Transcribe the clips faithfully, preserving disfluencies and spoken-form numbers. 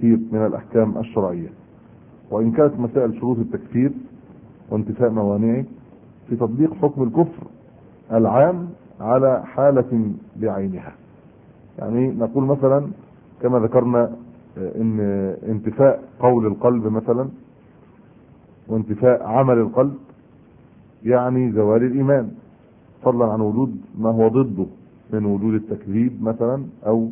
التكفير من الأحكام الشرعية. وإن كانت مسائل شروط التكفير وانتفاء موانعه في تطبيق حكم الكفر العام على حالة بعينها. يعني نقول مثلا كما ذكرنا ان انتفاء قول القلب مثلا وانتفاء عمل القلب يعني زوال الإيمان، فضلا عن وجود ما هو ضده من وجود التكذيب مثلا او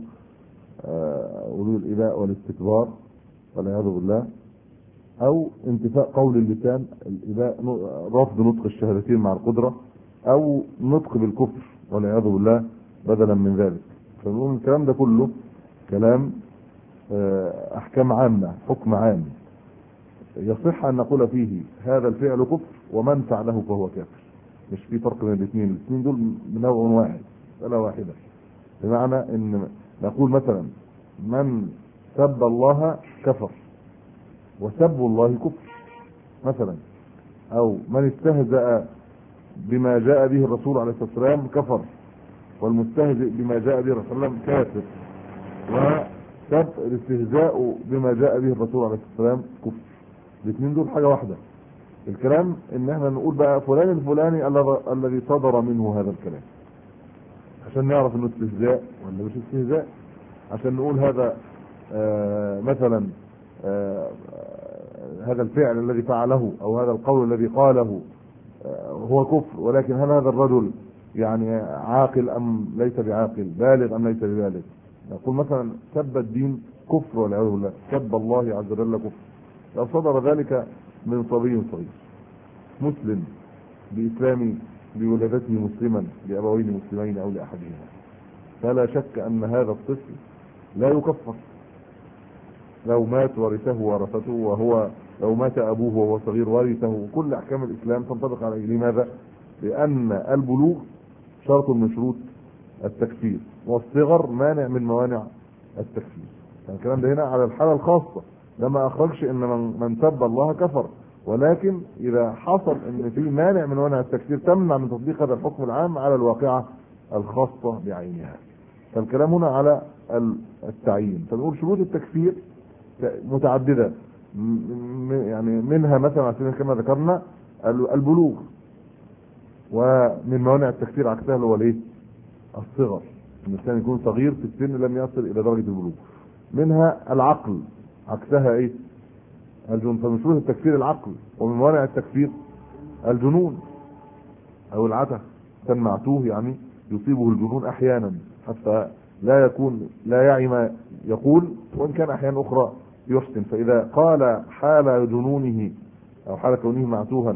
وجود الإباء والاستكبار والعياذ بالله، او انتفاء قول اللسان الإباء رفض نطق الشهادتين مع القدرة، او نطق بالكفر والعياذ بالله بدلا من ذلك. فنقول الكلام ده كله كلام احكام عامة، حكم عام يصح ان نقول فيه هذا الفعل كفر ومن فعله فهو كافر. مش في فرق بين الاثنين، الاثنين دول بنوع واحد ولا واحدة. بمعنى ان نقول مثلا من سب الله كفر وسب الله كفر مثلا، او من استهزأ بما جاء به الرسول عليه الصلاة والسلام كفر والمستهزئ بما جاء به الرسول عليه الصلاة والسلام كافر، وسب الاستهزاء بما جاء به الرسول عليه الصلاة والسلام كفر. الاثنين دول حاجة واحدة. الكلام ان احنا نقول بقى فلان الفلاني الذي صدر منه هذا الكلام، عشان نعرف انه استهزاء ولا مش استهزاء، عشان نقول هذا آه مثلا آه هذا الفعل الذي فعله او هذا القول الذي قاله آه هو كفر، ولكن هل هذا الرجل يعني عاقل ام ليس بعاقل، بالغ ام ليس ببالغ. نقول مثلا سب الدين كفر والعياذ بالله، سب الله عز وجل كفر، لو صدر ذلك من صبي صغير مسلم بإسلام بولادته مسلما لأبوين مسلمين أو لأحدهما، فلا شك أن هذا الطفل لا يكفر. لو مات ورثه ورثته، وهو لو مات أبوه وهو صغير ورثه، كل أحكام الإسلام تنطبق عليه. لماذا؟ لأن البلوغ شرط من شروط التكفير، والصغر مانع من موانع التكفير. يعني الكلام ده هنا على الحالة الخاصة، لما أخرجش إن من, من سب الله كفر، ولكن إذا حصل إن في مانع من موانع التكفير تمنع من تطبيق هذا الحكم العام على الواقعة الخاصة بعينها. فالكلام هنا على التعيين. فنقول شروط التكفير متعددة، يعني منها مثلا كما ذكرنا البلوغ، ومن موانع التكفير عكسها اللي هو الايه؟ الصغر، الانسان يكون صغير في السن لم يصل الى درجة البلوغ. منها العقل عكسها ايه؟ الجنون. فمن شروط التكفير العقل، ومن موانع التكفير الجنون او العته. كان معتوه يعني يصيبه الجنون احيانا حتى لا يكون لا يعي ما يقول، وان كان احيانا اخرى يحسن. فاذا قال حال جنونه او حال كونه معتوها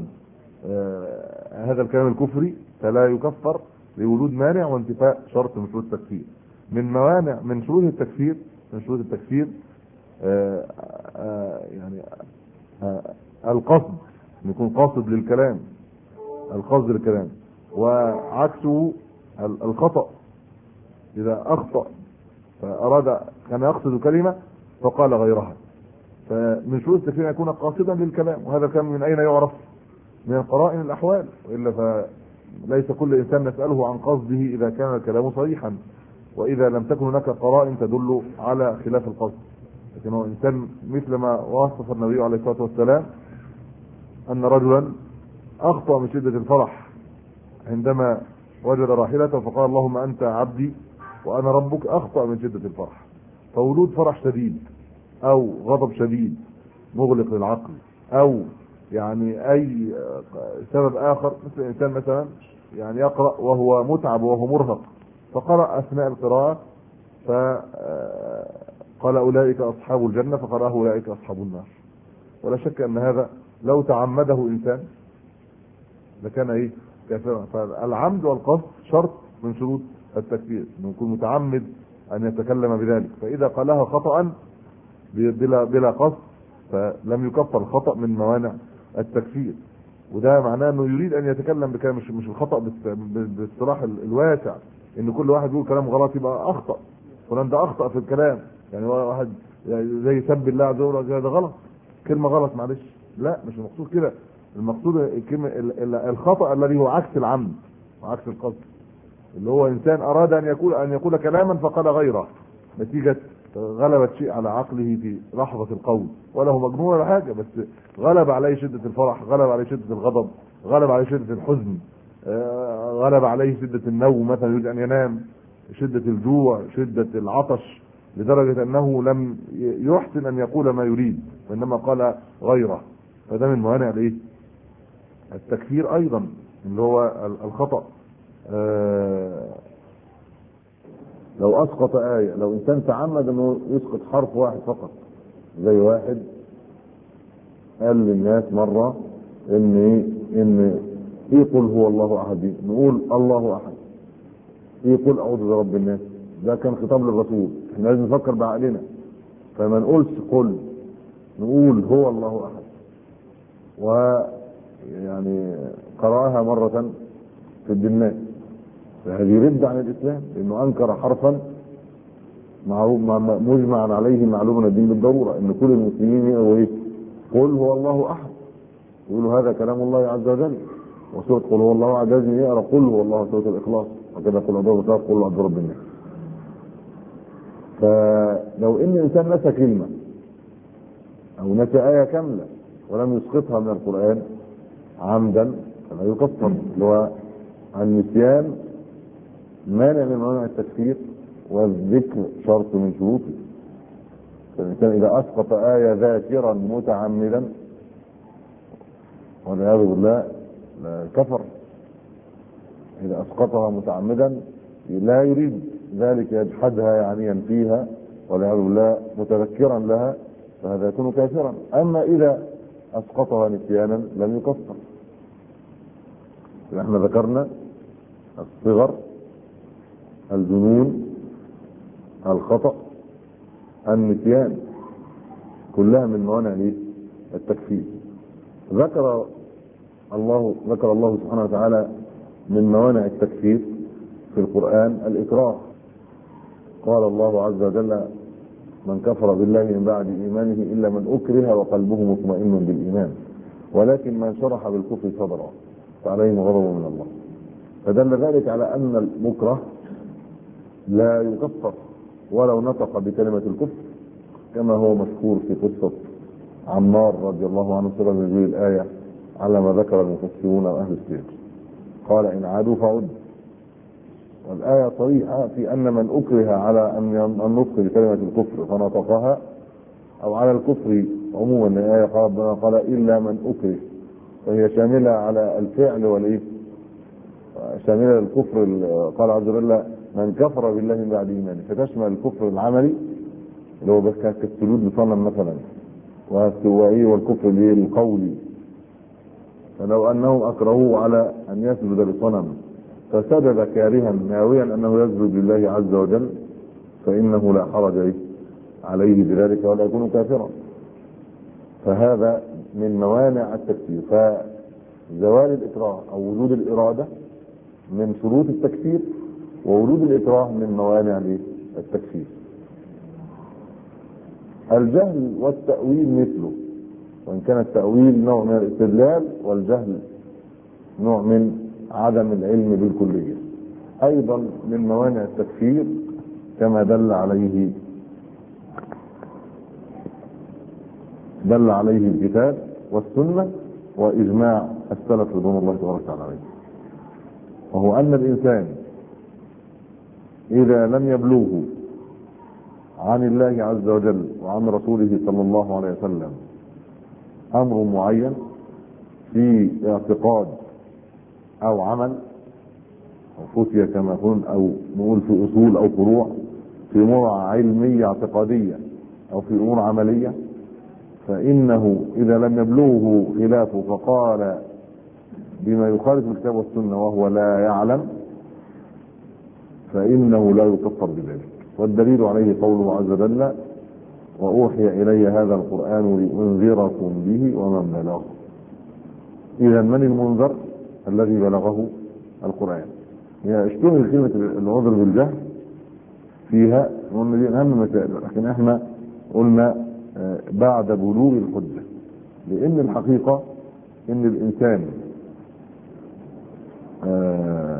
آه هذا الكلام الكفري فلا يكفر لوجود مانع وانتفاء شرط من شروط التكفير. من موانع من شروط التكفير من شروط التكفير آه آه يعني آه القصد، يكون قاصد للكلام، القصد للكلام. وعكسه الخطأ، إذا أخطأ فأراد كان يقصد كلمة فقال غيرها. فمن شروط التكفير أن يكون قاصدا للكلام، وهذا كان من أين يعرف؟ من قرائن الأحوال، وإلا فليس كل إنسان نسأله عن قصده إذا كان الكلام صريحا، وإذا لم تكن هناك قرائن تدل على خلاف القصد. لكن هو إنسان مثل ما وصف النبي عليه الصلاة والسلام أن رجلا أخطأ من شدة الفرح عندما وجد راحلته فقال اللهم أنت عبدي وأنا ربك، أخطأ من شدة الفرح. فوجود فرح شديد أو غضب شديد مغلق للعقل، أو يعني أي سبب آخر، مثل إنسان مثلا يعني يقرأ وهو متعب وهو مرهق فقرأ أثناء القراءة فقال أولئك أصحاب الجنة فقرأه أولئك أصحاب النار. ولا شك أن هذا لو تعمده إنسان لكان إيه؟ كافرا. فالعمد والقصد شرط من شروط التكفير، انه يكون متعمد ان يتكلم بذلك. فاذا قالها خطأ بلا بلا قصد فلم يكفر. الخطأ من موانع التكفير، وده معناه انه يريد ان يتكلم بكلام مش مش الخطأ بالاصطلاح الواسع، ان كل واحد يقول كلام غلط يبقى اخطأ، فلان ده اخطأ في الكلام. يعني واحد زي سب الله عز وجل ده غلط، كلمة غلط معلش، لا مش المقصود كده. المقصود الخطأ الذي هو عكس العمد وعكس القصد، اللي هو انسان اراد ان يقول ان يقول كلاما فقال غيره نتيجة غلبت شيء على عقله في لحظة القول، ولا هو مجنون ولا حاجة، بس غلب عليه شدة الفرح، غلب عليه شدة الغضب، غلب عليه شدة الحزن، غلب عليه شدة النوم مثلا، يريد أن ينام، شدة الجوع، شدة العطش، لدرجة أنه لم يحسن أن يقول ما يريد وإنما قال غيره. فده من موانع الإيه؟ التكفير أيضا، اللي هو الخطأ. آه لو اسقط آية، لو انسان تعمد انه يسقط حرف واحد فقط، زي واحد قال للناس مرة ان ان ايه قل هو الله احد، نقول الله احد، ايه قل اعوذ برب الناس، ده كان خطاب للرسول، احنا لازم نفكر بعقلنا، فما نقولش قل، نقول هو الله احد. ويعني قرأها مرة في الدماء، فهذه رد عن الاسلام، لانه انكر حرفا مجمعا عليه معلوم الدين بالضروره، ان كل المسلمين يقولوا ايه؟ قل هو الله احد، يقولوا هذا كلام الله عز وجل. وسوره قل هو الله احد لازم يقرا قل هو الله، سوره الاخلاص، وكذا قل اعوذ برب قل اعوذ برب الناس. فلو ان انسان نسى كلمه او نسى ايه كامله ولم يسقطها من القران عمدا فلا يكفر، اللي هو النسيان مانع من موانع التكفير، والذكر شرط من شروطه. فالإنسان إذا أسقط آية ذاكرا متعمدا والعياذ بالله كفر. إذا أسقطها متعمدا لا يريد ذلك يجحدها يعني ينفيها والعياذ بالله متذكرا لها، فهذا يكون كافرا. أما إذا أسقطها نسيانا لم يكفر. نحن ذكرنا الصغر، الجنون، الخطأ، النسيان، كلها من موانع التكفير. ذكر الله ذكر الله سبحانه وتعالى من موانع التكفير في القرآن الإكراه. قال الله عز وجل: من كفر بالله من بعد إيمانه إلا من أكره وقلبه مطمئن بالإيمان ولكن من شرح بالكفر صدرا فعليهم غضب من الله. فدل ذلك على أن المكره لا يكفر ولو نطق بكلمة الكفر، كما هو مشهور في قصة عمار رضي الله عنه سبب نزول الآية على ما ذكر المفسرون وأهل السير. قال: إن عادوا فعد. والآية صريحة في أن من أكره على أن النطق بكلمة الكفر فنطقها، أو على الكفر عموما، الآية قال, قال إلا من أكره، فهي شاملة على الفعل والإيه، شاملة الكفر. قال عز وجل: من كفر بالله من بعد إيمانه، فتشمل الكفر العملي اللي هو بس كالسجود لصنم مثلا، والكفر القولي. فلو أنهم أكرهوه على أن يسجد لصنم فسجد كارها ناويا أنه يسجد لله عز وجل فإنه لا حرج عليه بذلك ولا يكون كافرا. فهذا من موانع التكفير. فزوال الإكراه أو وجود الإرادة من شروط التكفير، ووجود الإكراه من موانع التكفير. الجهل والتأويل مثله، وإن كان التأويل نوع من الاستدلال والجهل نوع من عدم العلم بالكلية، أيضا من موانع التكفير كما دل عليه دل عليه الكتاب والسنة وإجماع السلف رضوان الله تبارك وتعالى عليه، وهو أن الإنسان إذا لم يبلغه عن الله عز وجل وعن رسوله صلى الله عليه وسلم أمر معين في اعتقاد أو عمل أو فتية كما يقولون، أو نقول في أصول أو فروع، في أمور علمية اعتقادية أو في أمور عملية، فإنه إذا لم يبلغه خلافه فقال بما يخالف الكتاب والسنة وهو لا يعلم فإنه لا يكفر بذلك. والدليل عليه قوله عز وجل: وأوحي إلي هذا القرآن لأنذركم به ومن بلغ. إذا من المنذر؟ الذي بلغه القرآن. يعني اشتهر كلمة العذر بالجهل فيها وأن دي أهم مسائل، لكن احنا قلنا بعد بلوغ الحجة، لأن الحقيقة إن الإنسان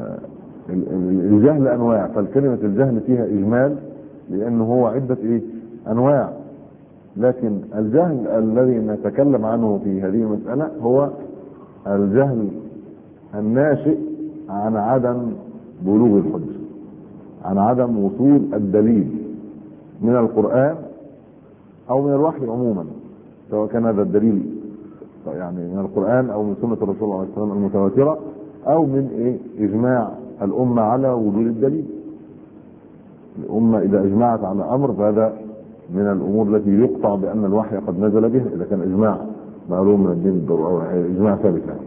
الجهل أنواع، فالكلمة الجهل فيها إجمال لأنه هو عدة إيه انواع، لكن الجهل الذي نتكلم عنه في هذه المسألة هو الجهل الناشئ عن عدم بلوغ الحجة، عن عدم وصول الدليل من القرآن او من الوحي عموما، سواء كان هذا الدليل يعني من القرآن او من سنة الرسول صلى الله عليه وسلم المتواترة او من ايه اجماع الامة على وجود الدليل. الامة اذا اجمعت على امر فهذا من الامور التي يقطع بان الوحي قد نزل به، اذا كان اجماع معلوم من الدين بالضروره او اجماع ثابت يعني.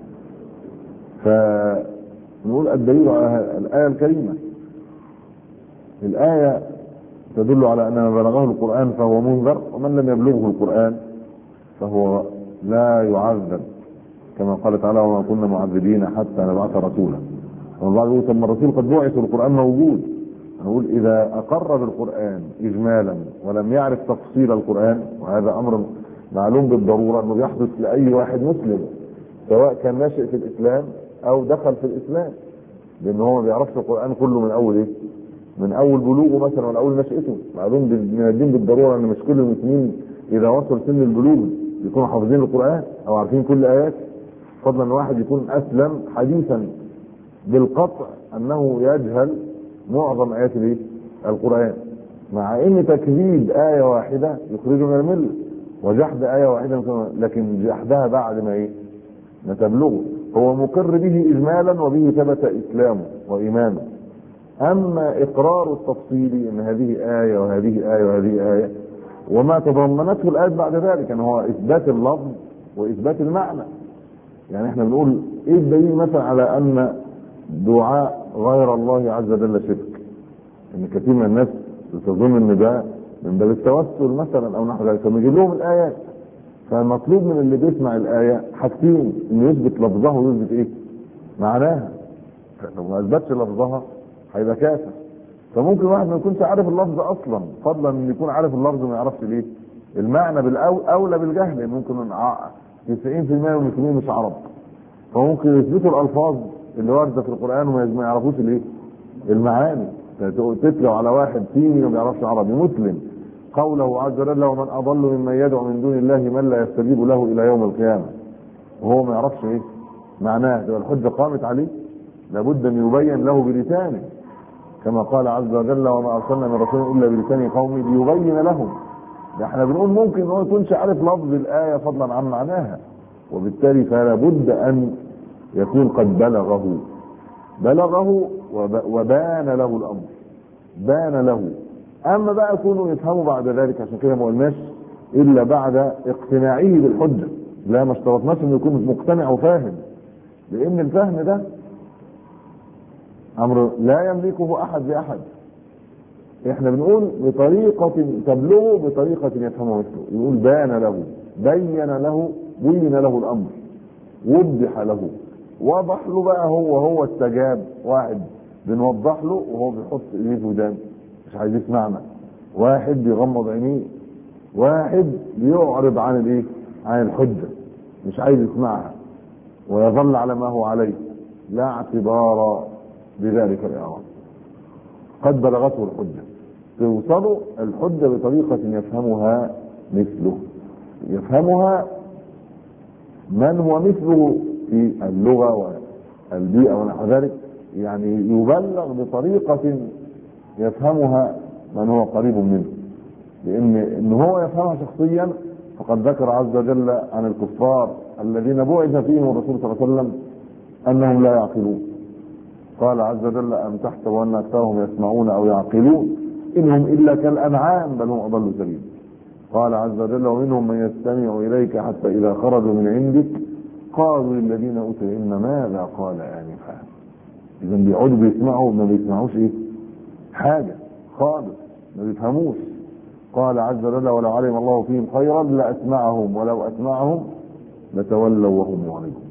فنقول الدليل على الايه الكريمه، الايه تدل على ان من بلغه القران فهو منذر، ومن لم يبلغه القران فهو لا يعذب، كما قال تعالى وما كنا معذبين حتى نبعث رسولا. والله يقول طب الرسول قد بعث والقران موجود. نقول اذا اقر بالقران اجمالا ولم يعرف تفصيل القران، وهذا امر معلوم بالضروره انه بيحدث لاي واحد مسلم سواء كان ناشئ في الاسلام او دخل في الاسلام، لان هو ما بيعرفش القران كله من اول ايه؟ من اول بلوغه مثلا ولا اول نشأته. معلوم من الدين بالضروره ان مش كل المسلمين اذا وصل سن البلوغ يكونوا حافظين القران او عارفين كل ايات، فضلا ان واحد يكون اسلم حديثا بالقطع انه يجهل معظم ايات الايه؟ القران، مع ان تكذيب ايه واحده يخرجه من المله، وجحد ايه واحده لكن جحدها بعد ما ايه؟ ما تبلغه. هو مقر به اجمالا وبه ثبت اسلامه وايمانه. اما اقرار التفصيلي ان هذه ايه وهذه ايه وهذه ايه وما تضمنته الايات بعد ذلك، ان هو اثبات اللفظ واثبات المعنى. يعني احنا بنقول ايه الدليل مثلا على ان دعاء غير الله عز وجل شرك؟ ان كثير من الناس تظن ان ده من باب التوسل مثلا او نحو ذلك، فبنجيب لهم الايات. فالمطلوب من اللي بيسمع الايه حاجتين، انه يثبت لفظها ويثبت ايه؟ معناها. لو ما اثبتش لفظها هيبقى كافر. فممكن واحد ما يكونش عارف اللفظ اصلا، فضلا ان يكون عارف اللفظ وما يعرفش ليه المعنى. بالاولى بالجهل، لان ممكن تسعين في المية من المسلمين مش عرب، فممكن يثبتوا الالفاظ اللي وارده في القران وما يعرفوش الايه؟ المعاني. تتلو على واحد صيني ما بيعرفش عربي مسلم قوله عز وجل ومن اضل ممن يدعو من دون الله من لا يستجيب له الى يوم القيامه، وهو ما يعرفش ايه معناه، تبقى الحجه قامت عليه. لابد ان يبين له بلسانه، كما قال عز وجل وما ارسلنا من رسول الا بلسان قومه ليبين لهم. ده احنا بنقول ممكن ان هو يكونش عارف لفظ الايه فضلا عن معناها، وبالتالي فلا بد ان يكون قد بلغه بلغه وبان له الامر، بان له. اما بقى يكونوا يفهموا بعد ذلك، عشان كده ما قلناش الا بعد اقتناعه بالحجه. لا، ما اشترطناش انه يكون مقتنع وفاهم، لان الفهم ده امر لا يملكه احد باحد. احنا بنقول بطريقه تبلغه بطريقه يفهمه مثله. يقول بان له، بين له، بين له الامر، وضح له، وضح له. بقى هو هو استجاب. واحد بنوضح له وهو بيحط ايديه في ودانه مش عايز يسمعنا، واحد بيغمض عينيه، واحد بيعرض عن الايه؟ عن الحجه مش عايز يسمعها ويظل على ما هو عليه، لا اعتبار بذلك الاعراض. قد بلغته الحجه، توصله الحجه بطريقه يفهمها مثله، يفهمها من هو مثله في اللغه والبيئه ونحو ذلك. يعني يبلغ بطريقه يفهمها من هو قريب منه، لان ان هو يفهمها شخصيا. فقد ذكر عز وجل عن الكفار الذين بعث فيهم الرسول صلى الله عليه وسلم انهم لا يعقلون. قال عز وجل ام تحسب ان اكثرهم يسمعون او يعقلون انهم الا كالانعام بل هم اضل سبيلا. قال عز وجل ومنهم من يستمع اليك حتى اذا خرجوا من عندك قالوا للذين اوتوا العلم ماذا قال انفا. اذا بيقعدوا بيسمعوا ما بيسمعوش ايه؟ حاجه خالص، ما بيفهموش. قال عز وجل ولو علم الله فيهم خيرا لاسمعهم ولو اسمعهم لتولوا وهم معرضون.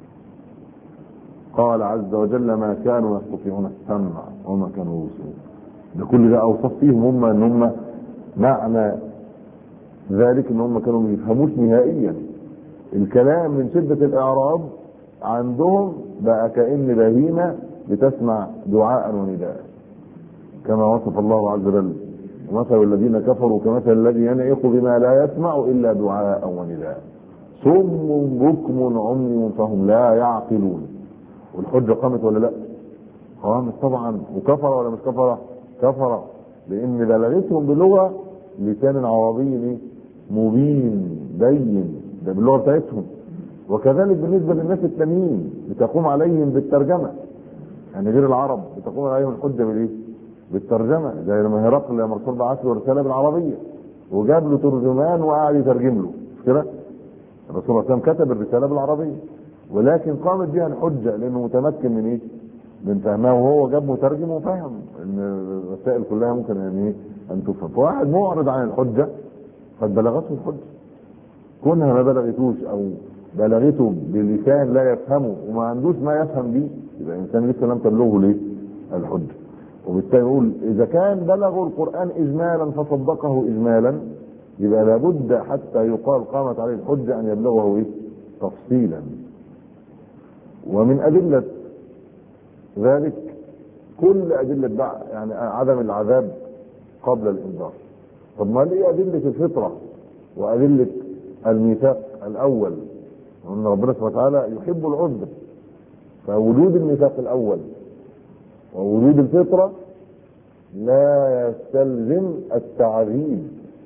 قال عز وجل ما كانوا يستطيعون السمع وما كانوا يبصرون. ده كل ده اوصاف فيهم هم ان هم معنى ذلك ان هم كانوا ما يفهموش نهائيا الكلام من شده الاعراض. عندهم بقى كأن بهيمه بتسمع دعاء ونداء، كما وصف الله عز وجل ومثل الذين كفروا كمثل الذي ينعق بما لا يسمع الا دعاء ونداء صم بكم عمي فهم لا يعقلون. والحجه قامت ولا لا؟ قامت طبعا. وكفر ولا مش كفر؟ كفر، لان بلغتهم بلغه لسان عربي مبين بين، ده باللغه بتاعتهم. وكذلك بالنسبه للناس التانيين بتقوم عليهم بالترجمه، يعني غير العرب بتقوم عليهم الحجه بالايه؟ بالترجمه. زي لما هرقل لما الرسول بعث له رساله بالعربيه وجاب له ترجمان وقعد يترجم له، مش كده؟ الرسول صلى الله عليه وسلم كتب الرساله بالعربيه، ولكن قامت بها الحجه لانه متمكن من ايه؟ من فهمها، وهو جاب مترجم وفهم ان الرسائل كلها ممكن يعني ان تفهم. فواحد معرض عن الحجه قد بلغته الحجه، كونها ما بلغتوش او بلغته بلسان لا يفهمه وما عندوش ما يفهم بيه، يبقى الانسان لسه لم تبلغه ليه؟ الحجه. وبالتالي نقول اذا كان بلغوا القران اجمالا فصدقه اجمالا، يبقى لابد حتى يقال قامت عليه الحجه ان يبلغه ايه؟ تفصيلا. ومن ادله ذلك كل ادله يعني عدم العذاب قبل الانذار. طب ما ليه ادله الفطره وادله الميثاق الاول؟ ان ربنا سبحانه وتعالى يحب العذر، فوجود الميثاق الاول ووجود الفطره لا يستلزم التعذيب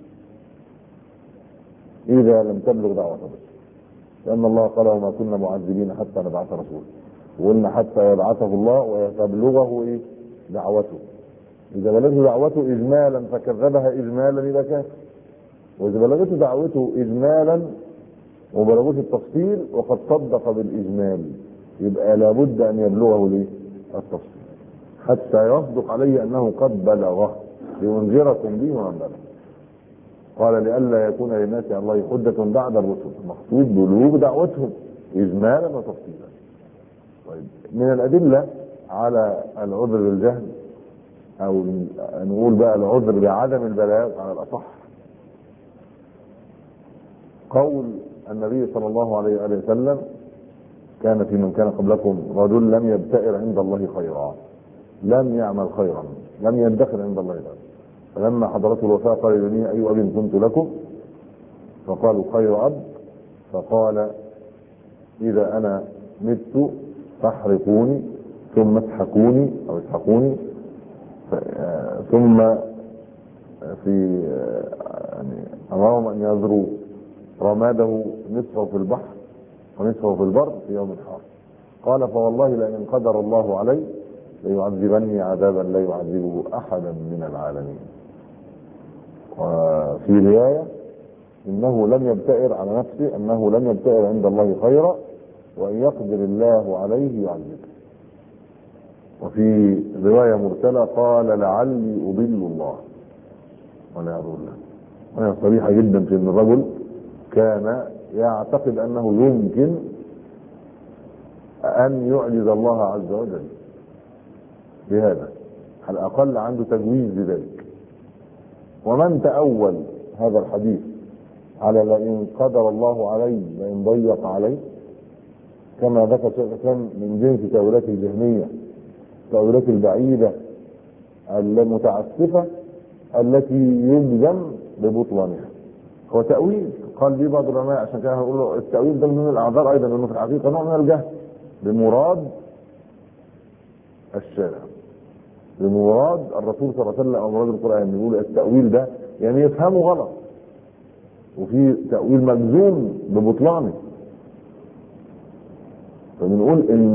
اذا لم تبلغ دعوه الرسول، لان الله قال وما كنا معذبين حتى نبعث رسولا، وقلنا حتى يبعثه الله ويتبلغه ايه؟ دعوته. اذا بلغته دعوته اجمالا فكذبها اجمالا يبقى كافر، واذا بلغته دعوته اجمالا وبلغوش التفصيل وقد صدق بالاجمال يبقى لابد ان يبلغه ليه؟ التفصيل حتى يصدق عليه انه قد بلغه لينذركم به ومن بلغ. قال لئلا يكون للناس على الله حجة بعد الرسل، المقصود بلوغ دعوتهم اجمالا وتفصيلا. طيب من الادله على العذر بالجهل او نقول بقى العذر بعدم البلاغ على الاصح قول النبي صلى الله عليه وآله وسلم كان في من كان قبلكم رجل لم يبتئر عند الله خيرا، لم يعمل خيرا، لم يدخر عند الله خيرا، فلما حضرته الوفاة قال لبنيه اي اب كنت لكم؟ فقالوا خير اب. فقال اذا انا مت فاحرقوني ثم اسحقوني او اسحقوني ثم في يعني امرهم ان يذروا رماده نصفه في البحر ونصفه في البر في يوم الحار. قال فوالله لئن قدر الله علي ليعذبني عذابا لا يعذبه احدا من العالمين. وفي روايه انه لم يبتئر على نفسه انه لم يبتئر عند الله خيرا وان يقدر الله عليه يعذبه. وفي روايه مرسله قال لعلي اضل الله والعياذ بالله. وهي صريحه جدا في ان الرجل كان يعتقد انه يمكن ان يعجز الله عز وجل بهذا، على الاقل عنده تجويز بذلك. ومن تأول هذا الحديث على لئن قدر الله عليه لئن ضيق عليه كما ذكر شيخ الاسلام من جنس تأويلات الجهمية، التأويلات البعيدة المتعسفة التي يجزم ببطلانها. هو تأويل قال به بعض العلماء، عشان كده هنقول له التأويل ده من الاعذار ايضا، لانه في الحقيقة نوع من الجهل بمراد الشارع، بمراد الرسول صلى الله عليه وسلم او مراد القرآن. يقول التأويل ده يعني يفهمه غلط، وفي تأويل مجزوم ببطلانه. فبنقول ان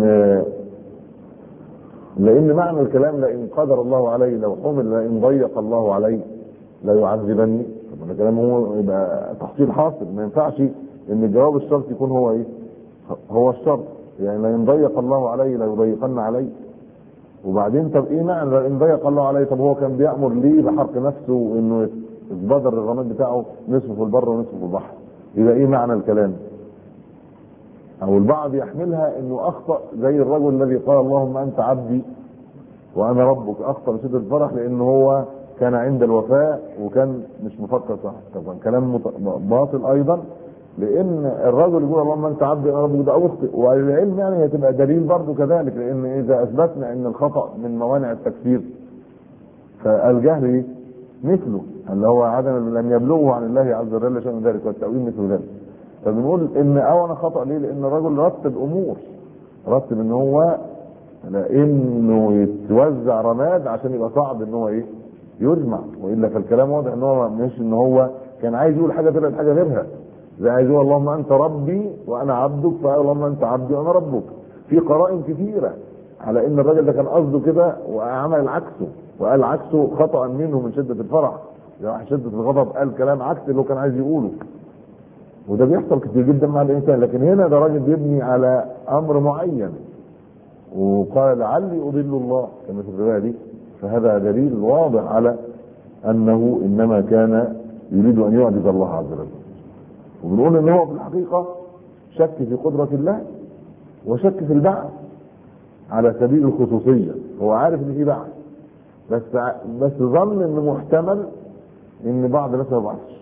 لان معنى الكلام لئن قدر الله علي لو حمل لئن ضيق الله علي لا يعذبني، طب ده كلام هو يبقى تحصيل حاصل. ما ينفعش ان الجواب الشرط يكون هو ايه؟ هو الشرط، يعني لئن ضيق الله علي لا يضيقن علي. وبعدين طب ايه معنى لئن ضيق الله علي؟ طب هو كان بيأمر ليه بحرق نفسه وانه يتبادر الرماد بتاعه نصفه في البر ونصفه في البحر؟ يبقى ايه معنى الكلام؟ او البعض يحملها انه اخطأ زي الرجل الذي قال اللهم انت عبدي وانا ربك، اخطأ بشدة الفرح لانه هو كان عند الوفاة وكان مش مفكر صح. طبعا كلام باطل ايضا، لان الرجل يقول اللهم انت عبدي وانا ربك ده اخطئ، والعلم يعني هتبقى دليل برضه كذلك، لان اذا اثبتنا ان الخطأ من موانع التكفير فالجهل مثله، اللي هو عدم لم يبلغه عن الله عز وجل شيء من ذلك، والتأويل مثل ذلك. فبنقول ان اولا خطأ ليه؟ لان الرجل رتب امور، رتب ان هو لانه يتوزع رماد عشان يبقى صعب ان هو ايه يجمع، والا فالكلام واضح ان هو مش ان هو كان عايز يقول حاجه طلعت حاجه غيرها، زي عايز يقول اللهم انت ربي وانا عبدك، فقال اللهم انت عبدي وانا ربك. في قرائن كثيره على ان الراجل ده كان قصده كده وعمل عكسه، وقال عكسه خطأ منه من شده الفرح، يعني شده الغضب قال كلام عكس اللي هو كان عايز يقوله. وده بيحصل كتير جدا مع الانسان، لكن هنا ده راجل بيبني على امر معين وقال لعلي اضل الله كما في الروايه دي، فهذا دليل واضح على انه انما كان يريد ان يعجز الله عز وجل. وبنقول ان هو في الحقيقه شك في قدره الله وشك في البعث على سبيل الخصوصيه، هو عارف ان في بعث بس بس ظن انه محتمل ان بعض الناس ما بعثش.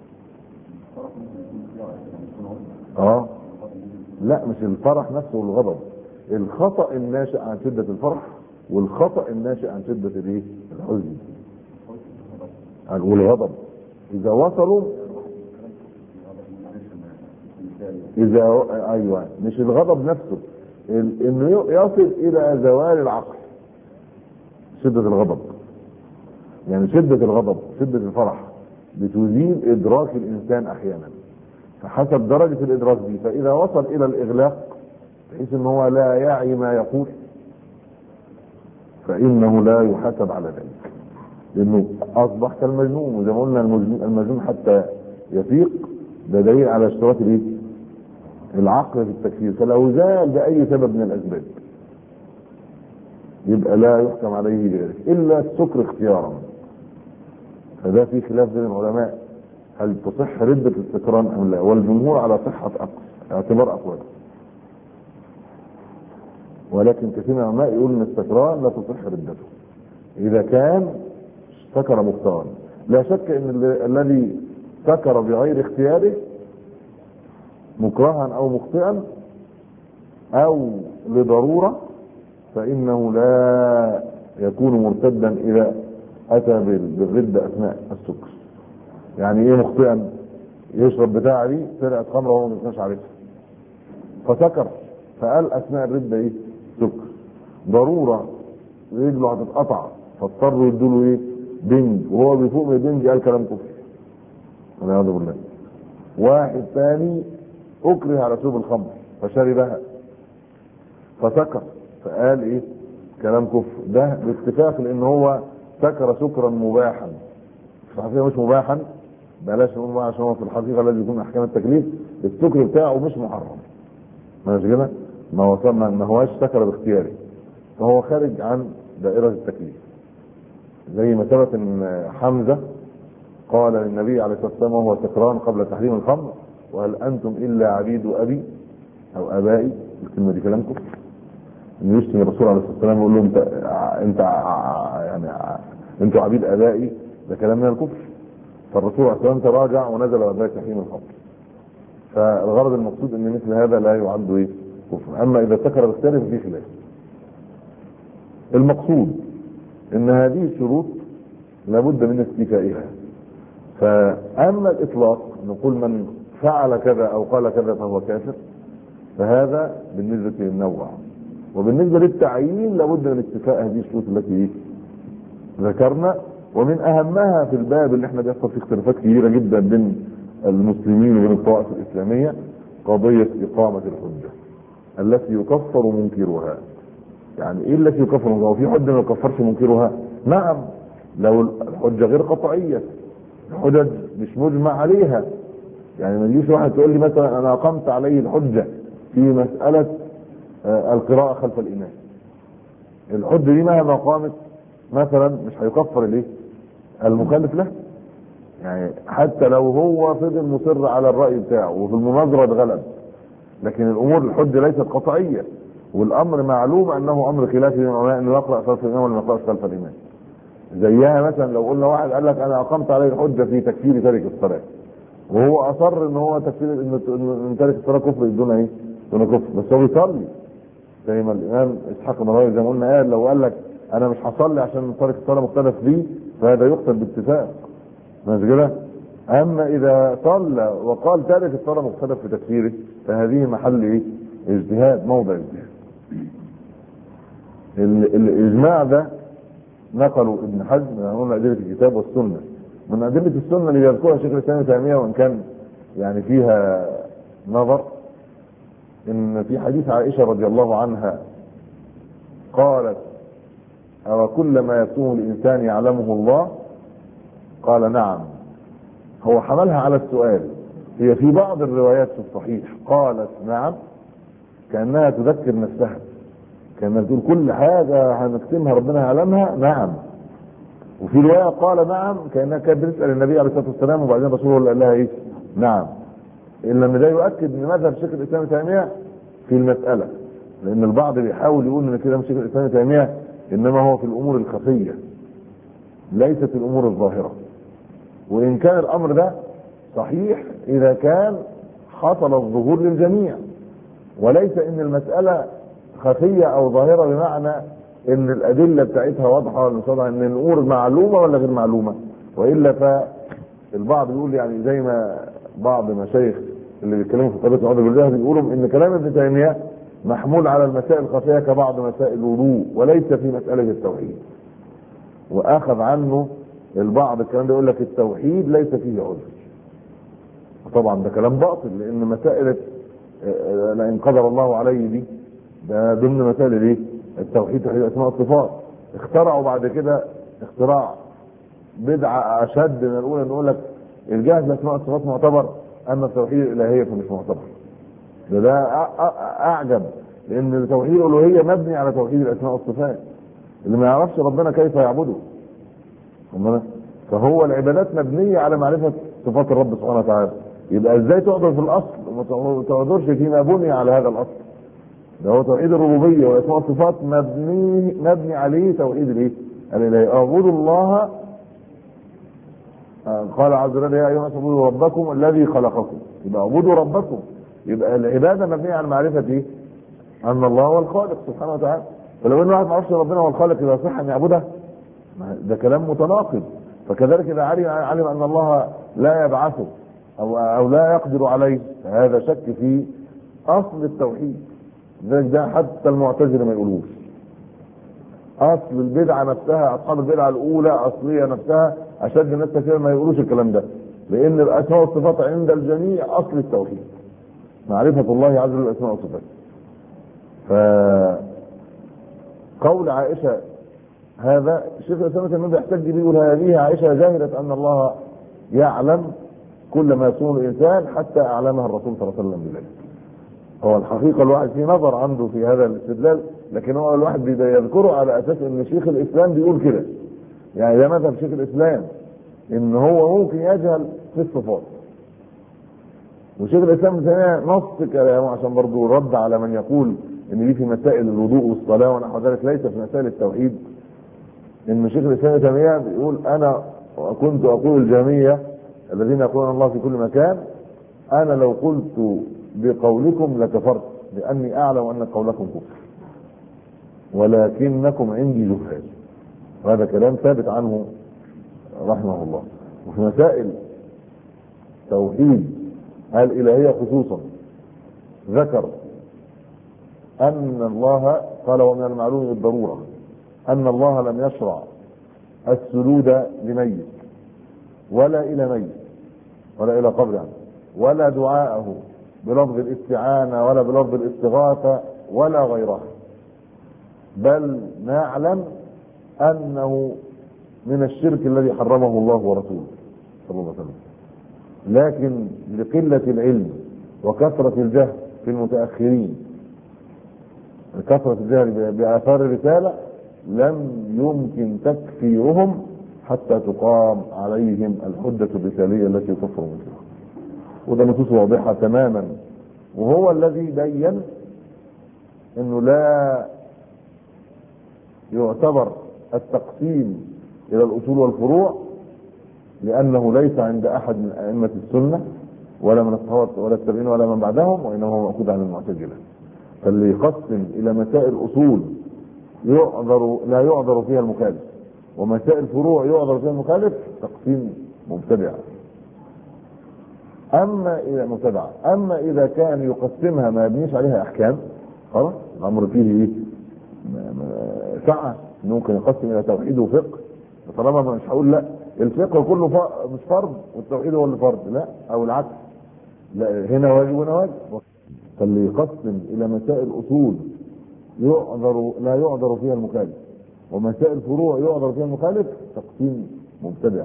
اه لا مش الفرح نفسه والغضب، الخطأ الناشئ عن شدة الفرح والخطأ الناشئ عن شدة الايه؟ الحزن والغضب. اذا وصلوا اذا ايوه مش الغضب نفسه، انه يصل الى زوال العقل. شدة الغضب يعني شدة الغضب شدة الفرح بتزيد ادراك الانسان احيانا، فحسب درجة الادراك دي، فاذا وصل الى الاغلاق بحيث ان هو لا يعي ما يقول فانه لا يحاسب على ذلك، لانه اصبح كالمجنون. وزي ما قلنا المجنون, المجنون حتى يفيق ده دليل على اشتراك الايه؟ العقل في التكفير، فلو زال باي سبب من الاسباب يبقى لا يحكم عليه بذلك الا السكر اختيارا. فده في خلاف بين العلماء هل تصح ردة السكران ام لا، والجمهور على صحة اعتبار اقواله، ولكن كثير من العلماء يقول ان السكران لا تصح ردته اذا كان سكر مختارا. لا شك ان الذي سكر بغير اختياره مكرها او مخطئا او لضرورة فانه لا يكون مرتدا اذا اتى بالردة اثناء السكر. يعني ايه مخطئا؟ يشرب بتاعه دي سرقة خمرة وهو ما كانش عارفها فسكر فقال اثناء الردة ايه؟ سكر. ضرورة رجله هتتقطع فاضطروا يدوا له ايه؟ بنج، وهو بيفوق من البنج قال كلام كفر والعياذ بالله. واحد ثاني اكره على شرب الخمر فشربها فسكر فقال ايه؟ كلام كفر. ده باتفاق لان هو سكر سكرا مباحا، في الحقيقه مش مباحا، بلاش نقول بقى عشان هو في الحقيقه الذي يكون احكام التكليف السكر بتاعه مش محرم، ماشي كده؟ ما هو ما هواش سكر باختياري فهو خارج عن دائره التكليف. زي ما ثبت ان حمزه قال للنبي عليه الصلاه والسلام وهو سكران قبل تحريم الخمر وهل انتم الا عبيد ابي او ابائي، الكلمه دي كلامكم، انه يشتم الرسول عليه الصلاه والسلام ويقول له انت انت يعني انتوا عبيد ابائي، ده كلام من الكفر. فالرسول عليه الصلاه والسلام تراجع ونزل بعد ذلك تحريم الخمر. فالغرض المقصود ان مثل هذا لا يعد ايه؟ كفر. اما اذا سكر باختياره ففي خلاف. المقصود ان هذه الشروط لابد من استيفائها. فاما الاطلاق نقول من فعل كذا او قال كذا فهو كافر، فهذا بالنسبه للنوع. وبالنسبه للتعيين لابد من استيفاء هذه الشروط التي ذكرنا. ومن اهمها في الباب اللي احنا بيحصل فيه اختلافات كبيره جدا بين المسلمين وبين الطوائف الاسلاميه قضيه اقامه الحجه التي يكفر منكرها. يعني ايه التي يكفر منكرها؟ وفي حجه ما يكفرش منكرها؟ نعم، لو الحجه غير قطعيه، الحجج مش مجمع عليها. يعني ما يجيش واحد تقول لي مثلا انا اقمت عليه الحجه في مساله آه القراءه خلف الامام، الحجه دي مهما قامت مثلا مش هيكفر الايه؟ المخالف له. يعني حتى لو هو فضل مصر على الراي بتاعه وفي المناظره اتغلب، لكن الامور الحجه ليست قطعيه، والامر معلوم انه امر خلافي بين العلماء انه يقرا خلف الامام ولا ما يقراش خلف الامام. زيها مثلا لو قلنا واحد قال لك انا اقمت عليه الحجه في تكفير تارك الصلاه، وهو اصر ان هو تكفير ان تارك الصلاه كفر دون ايه؟ دون كفر، بس هو بيصلي زي ما الامام اسحاق بن راهويه زي ما قلنا قال. لو قال لك انا مش هصلي عشان تارك الصلاه مختلف فيه، فهذا يقتل باتفاق، مش كده؟ اما اذا صلى وقال تارك الصلاه مختلف في تكفيره فهذه محل ايه؟ اجتهاد، موضع اجتهاد. الاجماع ده نقلوا ابن حزم من ادله الكتاب والسنه. من ادله السنه اللي يذكرها شيخ الاسلام ابن تيميه وان كان يعني فيها نظر، ان في حديث عائشه رضي الله عنها قالت: أو كل ما يكون الإنسان يعلمه الله؟ قال: نعم. هو حملها على السؤال. هي في بعض الروايات في الصحيح قالت نعم كأنها تذكر نفسها، كأنها تقول كل حاجة هنكتمها ربنا يعلمها نعم. وفي رواية قال نعم كأنها كانت بتسأل النبي عليه الصلاة والسلام وبعدين رسوله قال لها ايه؟ نعم. إلا ان ده يؤكد ان مذهب شيخ الإسلام ابن تيمية في المسألة، لأن البعض بيحاول يقول ان كده شيخ الإسلام ابن تيمية انما هو في الامور الخفية ليست في الامور الظاهرة. وان كان الامر ده صحيح اذا كان حصل الظهور للجميع، وليس ان المسألة خفية او ظاهرة بمعنى ان الادلة بتاعتها واضحة ولا مش واضحة، ان الامور معلومة ولا غير معلومة. والا فالبعض يقول يعني زي ما بعض مشايخ اللي بيتكلموا في قضية العذر بالجهل بيقولوا ان كلام ابن تيمية محمول على المسائل الخفية كبعض مسائل الوضوء وليس في مسألة التوحيد، واخذ عنه البعض الكلام ده يقول لك التوحيد ليس فيه عذر. طبعا ده كلام باطل، لان مسائل لئن قدر الله عليه دي ده ضمن مسائل الايه؟ التوحيد، توحيد الاسماء والصفات. اخترعوا بعد كده اختراع بدعة اشد من الاولى، نقول لك الجهل بالاسماء والصفات معتبر اما التوحيد الالهية فمش معتبر. ده ده اعجب، لان توحيد الالوهيه مبني على توحيد الاسماء والصفات. اللي ما يعرفش ربنا كيف يعبده، فهو العبادات مبنيه على معرفه صفات الرب سبحانه وتعالى. يبقى ازاي تعذر في الاصل وما تعذرش فيما بني على هذا الاصل؟ ده هو توحيد الربوبيه والاسماء والصفات مبني مبني عليه توحيد الايه؟ الالهيه. اعبدوا الله، قال عز وجل: يا ايها الناس اعبدوا ربكم الذي خلقكم. يبقى اعبدوا ربكم، يبقى العباده مبنيه على معرفه ايه؟ ان الله هو الخالق سبحانه وتعالى. فلو ان واحد ما يعرفش ربنا هو الخالق يبقى صح ان يعبده؟ ده كلام متناقض. فكذلك اذا علم علم ان الله لا يبعثه او او لا يقدر عليه فهذا شك في اصل التوحيد. لذلك ده حتى المعتزله ما يقولوش. اصل البدعه نفسها، اصحاب البدعه الاولى اصليه نفسها اشد الناس كثيرا ما يقولوش الكلام ده، لان الاسماء والصفات عند الجميع اصل التوحيد، معرفه الله عز وجل الاسماء والصفات. فقول عائشه هذا الشيخ الاسلام ابن تيميه بيحتج بيه، يقول هذه عائشه جاهله ان الله يعلم كل ما يكون الانسان حتى اعلمها الرسول صلى الله عليه وسلم بذلك. هو الحقيقه الواحد في نظر عنده في هذا الاستدلال، لكن هو الواحد بيذكره على اساس ان شيخ الاسلام بيقول كده. يعني ده مذهب شيخ الاسلام ان هو ممكن يجهل في الصفات. وشيخ الاسلام ابن تيميه نص كلامه عشان برضه رد على من يقول ان دي في مسائل الوضوء والصلاه ونحو ذلك ليس في مسائل التوحيد. ان شيخ الاسلام ابن تيميه بيقول: انا كنت اقول الجهميه الذين يقولون الله في كل مكان، انا لو قلت بقولكم لكفرت لاني اعلم ان قولكم كفر ولكنكم عندي جهال. وهذا كلام ثابت عنه رحمه الله. وفي مسائل توحيد الالهيه خصوصا ذكر ان الله قال: ومن المعلوم بالضروره ان الله لم يشرع السجود لميت ولا الى ميت ولا الى قبر يعني، ولا دعاءه بلفظ الاستعانه ولا بلفظ الاستغاثه ولا غيرها، بل نعلم انه من الشرك الذي حرمه الله ورسوله صلى الله عليه وسلم. لكن لقله العلم وكثره الجهل في المتاخرين، كثره الجهل باثار الرساله، لم يمكن تكفيرهم حتى تقام عليهم الحجه الرساليه التي تكفر مثلها. وده نصوص واضحه تماما. وهو الذي بين انه لا يعتبر التقسيم الى الاصول والفروع، لانه ليس عند احد من ائمه السنه ولا من الصحابه ولا التابعين ولا من بعدهم، وانما هو مأخوذ عن المعتزله. فاللي يقسم الى مسائل اصول يعذر لا يعذر فيها المخالف، ومسائل فروع يعذر فيها المخالف تقسيم مبتدع. اما اذا مبتدع اما اذا كان يقسمها ما يبنيش عليها احكام، خلاص الامر فيه ايه؟ سعه، ممكن يقسم الى توحيد وفقه. طالما مش هقول لا الفقه كله مش فرض والتوحيد هو اللي فرض، لا، او العكس، لا هنا واجب وهنا واجب. فاللي يقسم الى مسائل اصول يعذر لا يعذر فيها المخالف، ومسائل فروع يعذر فيها المخالف تقسيم مبتدع.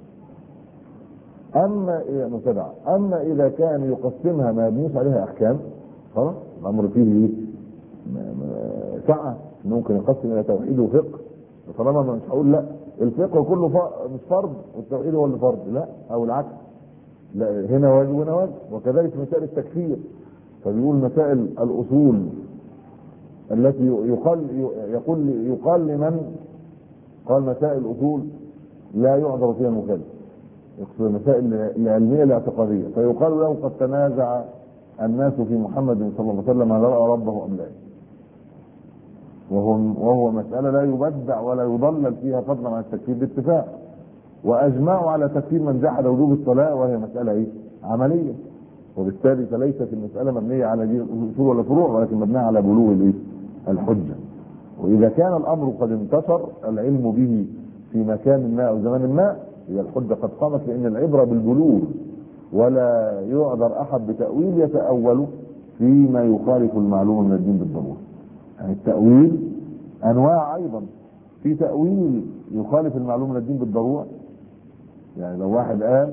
اما اذا مبتدع اما اذا كان يقسمها ما يبنيش عليها احكام، خلاص الامر فيه ايه؟ سعه، ممكن يقسم الى توحيد وفقه. طالما مش هقول لا الفقه كله مش فرض والتوحيد هو اللي فرض، لا، او العكس، لا هنا واجب وهنا واجب. وكذلك مسائل التكفير، فبيقول مسائل الاصول التي يقال يقول يقال لمن قال مسائل الاصول لا يعذر فيها المخالف، يقصد المسائل العلميه الاعتقاديه، فيقال له قد تنازع الناس في محمد صلى الله عليه وسلم هل راى ربه ام لا، وهو وهو مساله لا يبدع ولا يضلل فيها فضلا عن التكفير باتفاق. واجمعوا على تكفير من جحد وجوب الصلاه، وهي مساله ايه؟ عمليه، وبالتالي فليست المساله مبنيه على دين اصول ولا فروع، ولكن مبنيه على بلوغ الايه؟ الحجه. واذا كان الامر قد انتشر العلم به في مكان ما او زمان ما، هي الحجه قد قامت، لان العبره بالبلوغ، ولا يعذر احد بتاويل يتاول فيما يخالف المعلوم من الدين بالضروره. يعني التاويل انواع ايضا، في تاويل يخالف المعلوم من الدين بالضروره، يعني لو واحد قال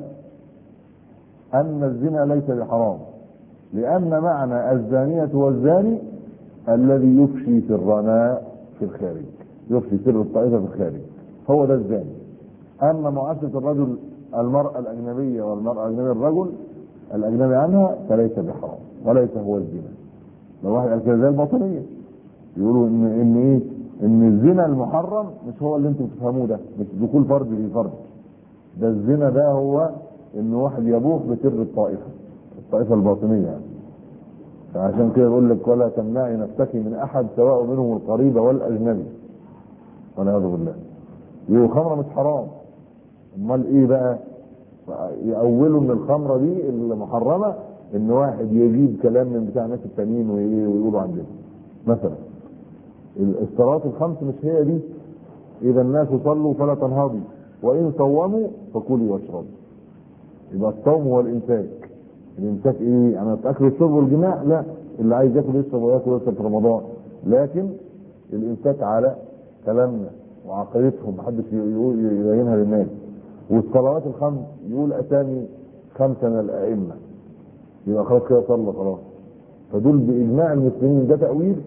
ان الزنا ليس بحرام لان معنى الزانيه والزاني الذي يفشي سرنا في الخارج، يفشي سر الطائفه في الخارج، هو ده الزاني. اما معاشره الرجل المراه الاجنبيه والمراه الاجنبيه الرجل الاجنبي عنها فليس بحرام وليس هو الزنا. لو واحد قال كده زي الباطنيه يقولوا ان ان ايه؟ ان الزنا المحرم مش هو اللي انتم بتفهموه ده، مش دخول فرد في فرد، ده الزنا ده هو ان واحد يبوح بسر الطائفه الطائفه الباطنيه يعني. فعشان كده بقول لك ولا تمنعي نفسك من احد سواء منهم القريب والاجنبي، والعياذ بالله. يقول الخمره مش حرام، امال ايه بقى؟ يأولوا ان الخمره دي المحرمه ان واحد يجيب كلام من بتاع الناس التانيين ويقولوا عندنا مثلا الصلاه الخمس مش هي دي، اذا الناس صلوا فلا تنهضوا وان صوموا فكلوا واشربوا. يبقى الصوم هو الامساك. الامساك ايه؟ انا اكل الشرب والجماع؟ لا، اللي عايز ياكل يشرب وياكل يشرب في رمضان، لكن الامساك على كلامنا وعقيدتهم محدش يبينها للناس. والصلوات الخمس يقول اسامي خمسه من الائمه، يبقى خلاص كده صلى خلاص. فدول باجماع المسلمين ده تاويل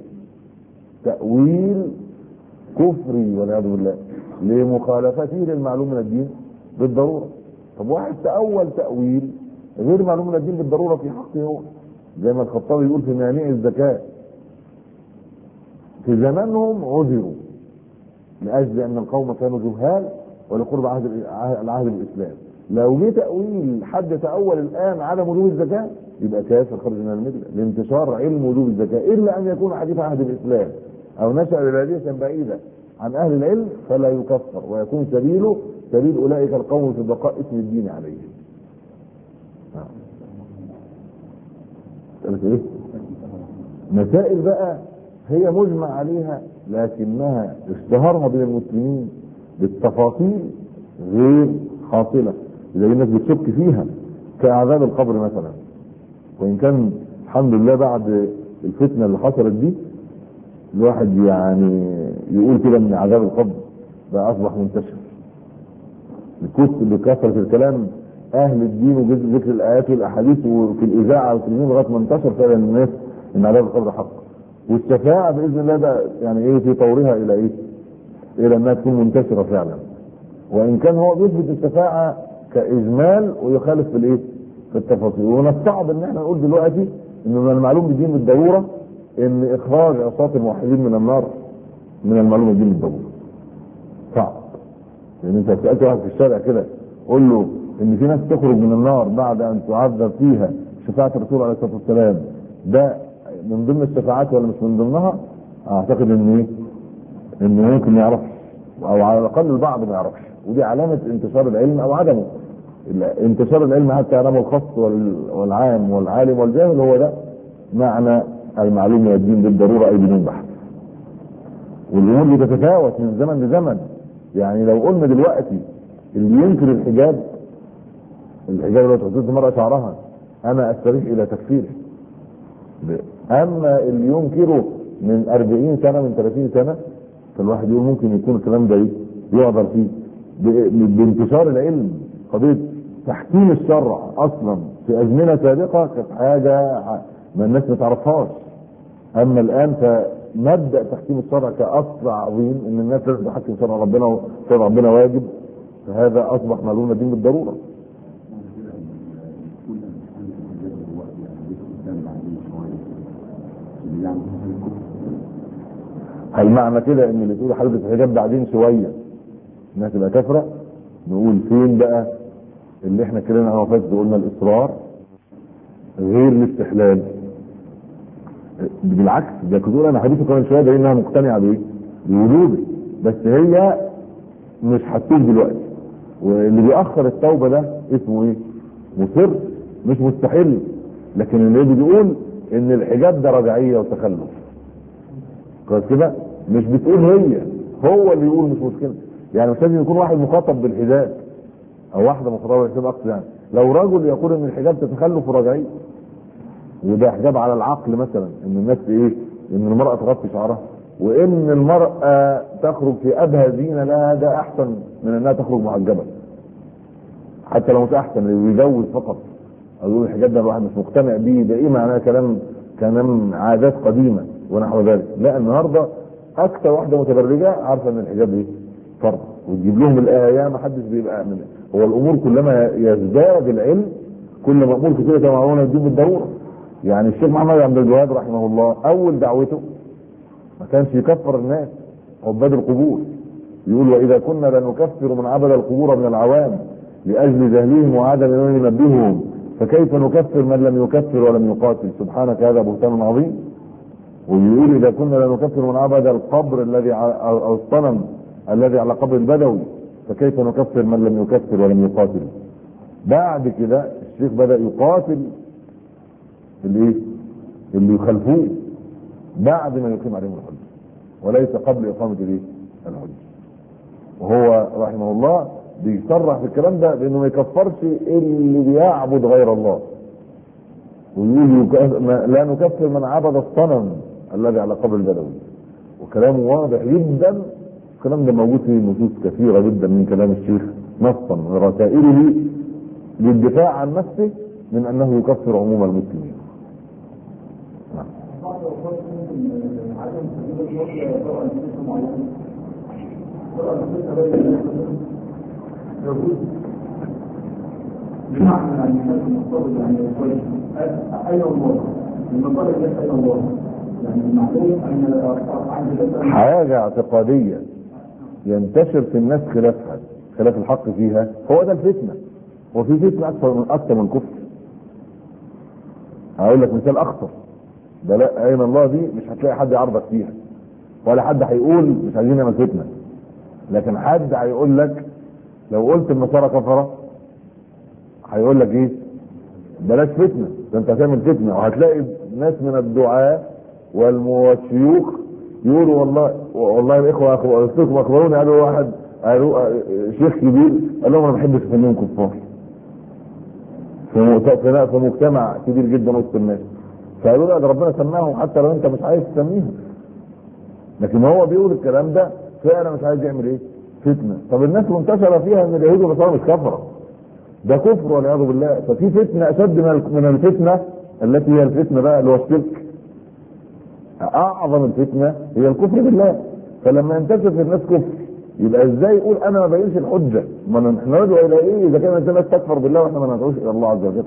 تاويل كفري والعياذ بالله لمخالفته للمعلوم من الدين بالضروره. طب واحد تاول تاويل غير معلوم من الدين بالضروره في حقه هو، زي ما الخطابي يقول في مانع الزكاه، في زمانهم عذروا لاجل ان القوم كانوا جهال ولقرب عهد العهد بالاسلام. لو جه تاويل حد تاول الان عدم وجوب الزكاه يبقى كافر خرج من المله لانتشار علم وجوب الزكاه، الا ان يكون حديث عهد بالاسلام او نشا بباديه بعيده عن اهل العلم فلا يكفر، ويكون سبيله سبيل اولئك القوم في بقاء اسم الدين عليهم. ايه؟ مسائل بقى هي مجمع عليها لكنها اشتهرها بين المسلمين بالتفاصيل غير حاصله، زي الناس بتشك فيها كعذاب القبر مثلا. وان كان الحمد لله بعد الفتنه اللي حصلت دي الواحد يعني يقول كده ان عذاب القبر بقى اصبح منتشر بكثره الكلام اهل الدين وجزء ذكر الايات والاحاديث وفي الاذاعه والتلفزيون لغايه ما انتشر فعلا الناس ان عذاب القبر حق. والشفاعه باذن الله ده يعني ايه في طورها الى ايه؟ الى انها تكون منتشره فعلا. وان كان هو بيثبت الشفاعه كاجمال ويخالف في الايه؟ في التفاصيل. ومن الصعب ان احنا نقول دلوقتي ان من المعلوم بالدين بالضروره ان اخراج عصاة الموحدين من النار من المعلوم بالدين بالضروره. صعب. لان انت سالت واحد في الشارع كده قول له ان في ناس تخرج من النار بعد ان تعذب فيها شفاعه الرسول عليه الصلاه والسلام، ده من ضمن الشفاعات ولا مش من ضمنها؟ اعتقد ان ايه؟ انه ممكن ما يعرفش، او على الاقل البعض ما يعرفش، ودي علامه انتشار العلم او عدمه. انتشار العلم حتى يعلمه الخاص والعام والعالم والجاهل، هو ده معنى المعلومه والدين بالضروره اي بدون بحث. والامور بتتفاوت من زمن لزمن. يعني لو قلنا دلوقتي اللي ينكر الحجاب، الحجاب لو تغطيت المرأة شعرها، انا استريح الى تكفيره. اما اللي ينكره من أربعين سنة من ثلاثين سنة، فالواحد يقول ممكن يكون الكلام ده ايه يعذر فيه بانتشار العلم. قضية تحكيم الشرع اصلا في ازمنة سابقة كانت حاجة ما الناس ما تعرفهاش. اما الان فمبدأ تحكيم الشرع كاصل عظيم، ان الناس لازم تحكم شرع ربنا وشرع ربنا واجب، فهذا اصبح معلومة دين بالضرورة. هل معنى كده ان اللي تقول حضرتك الحجاب بعدين شويه انها تبقى كافره؟ نقول فين بقى اللي احنا اتكلمنا عنه فاتت وقلنا الاصرار غير الاستحلال. بالعكس، ده كنت انا حديثي كمان شويه ده انها مقتنعه بايه؟ بوجوده، بس هي مش هتتوب دلوقتي. واللي بيأخر التوبه ده اسمه ايه؟ مصر، مش مستحيل. لكن اللي بيقول ان الحجاب ده رجعيه وتخلف، كويس كده؟ مش بتقول هي، هو اللي يقول مش مشكله. يعني مش لازم يكون واحد مخاطب بالحجاب او واحده مخاطبه بالحجاب اقصد. يعني لو رجل يقول ان الحجاب تتخلف ورجعيه، وده حجاب على العقل مثلا، ان الناس ايه؟ ان المراه تغطي شعرها، وان المراه تخرج في ابهى زينه لها، ده احسن من انها تخرج محجبه. حتى لو مش احسن، اللي يجوز فقط او يقول الحجاب ده الواحد مش مقتنع بيه، ده ايه معناه؟ كلام كلام عادات قديمه ونحو ذلك. لا، النهارده اكثر واحده متبرجه عارفه ان الحجاب ايه؟ فرض، وتجيب لهم الايه. ما حدش بيبقى من هو الامور كلما يزداد العلم كل ما امور كثيره كما معلومه الدين بالضروره. يعني الشيخ محمد عبد الوهاب رحمه الله اول دعوته ما كانش يكفر الناس عباد القبور. يقول واذا كنا لنكفر من عبد القبور من العوام لاجل جهلهم وعدم ان ينبههم، فكيف نكفر من لم يكفر ولم يقاتل؟ سبحانك هذا بهتان عظيم. ويقول اذا كنا لنكفر من عبد القبر الذي او الصنم الذي على قبر البدوي، فكيف نكفر من لم يكفر ولم يقاتل؟ بعد كده الشيخ بدأ يقاتل اللي اللي يخالفوه بعد ما يقيم عليهم الحجه، وليس قبل اقامه الايه؟ الحجه. وهو رحمه الله بيصرح في الكلام ده بانه ما يكفرش اللي بيعبد غير الله، ويقول لا نكفر من عبد الصنم الذي على قبر البدوي. وكلامه واضح جدا، الكلام ده موجود في نصوص كثيره جدا من كلام الشيخ نصا من رسائله للدفاع عن نفسه من انه يكفر عموم المسلمين. بمعنى ان الناس المفترض يعني كويس اين الله؟ المطالب ليس اين الله؟ يعني المعلوم ان حاجه اعتقاديه ينتشر في الناس خلافها، خلاف الحق فيها، هو ده الفتنه. وفي فتنه اكثر من اكثر من كفر. هقول لك مثال اخطر، ده لا اين الله دي مش هتلاقي حد يعرضك فيها، ولا حد هيقول مش عايزين نعمل فتنه. لكن حد هيقول لك لو قلت النصارى كفره هيقول لك ايه؟ بلاش فتنه، ده انت هتعمل فتنه. وهتلاقي ناس من الدعاة والشيوخ يقولوا والله والله الاخوه اخواتكم اخبروني، قالوا واحد قالوا شيخ كبير قال لهم انا ما بحبش اسميهم كفار في في مجتمع كبير جدا وسط الناس. فقالوا لا ده ربنا سماهم حتى لو انت مش عايز تسميهم. لكن هو بيقول الكلام ده فعلا مش عايز يعمل ايه؟ فتنه. طب الناس منتشره فيها ان اليهود والنصارى مش كفره، ده كفر والعياذ بالله. ففي فتنه اشد من الفتنه التي هي الفتنه بقى اللي هو الشرك. اعظم الفتنه هي الكفر بالله. فلما ينتشر في الناس كفر يبقى ازاي يقول انا ما بينش الحجه؟ ما احنا ندعو الى ايه اذا كانت الناس تكفر بالله واحنا ما ندعوش الى الله عز وجل؟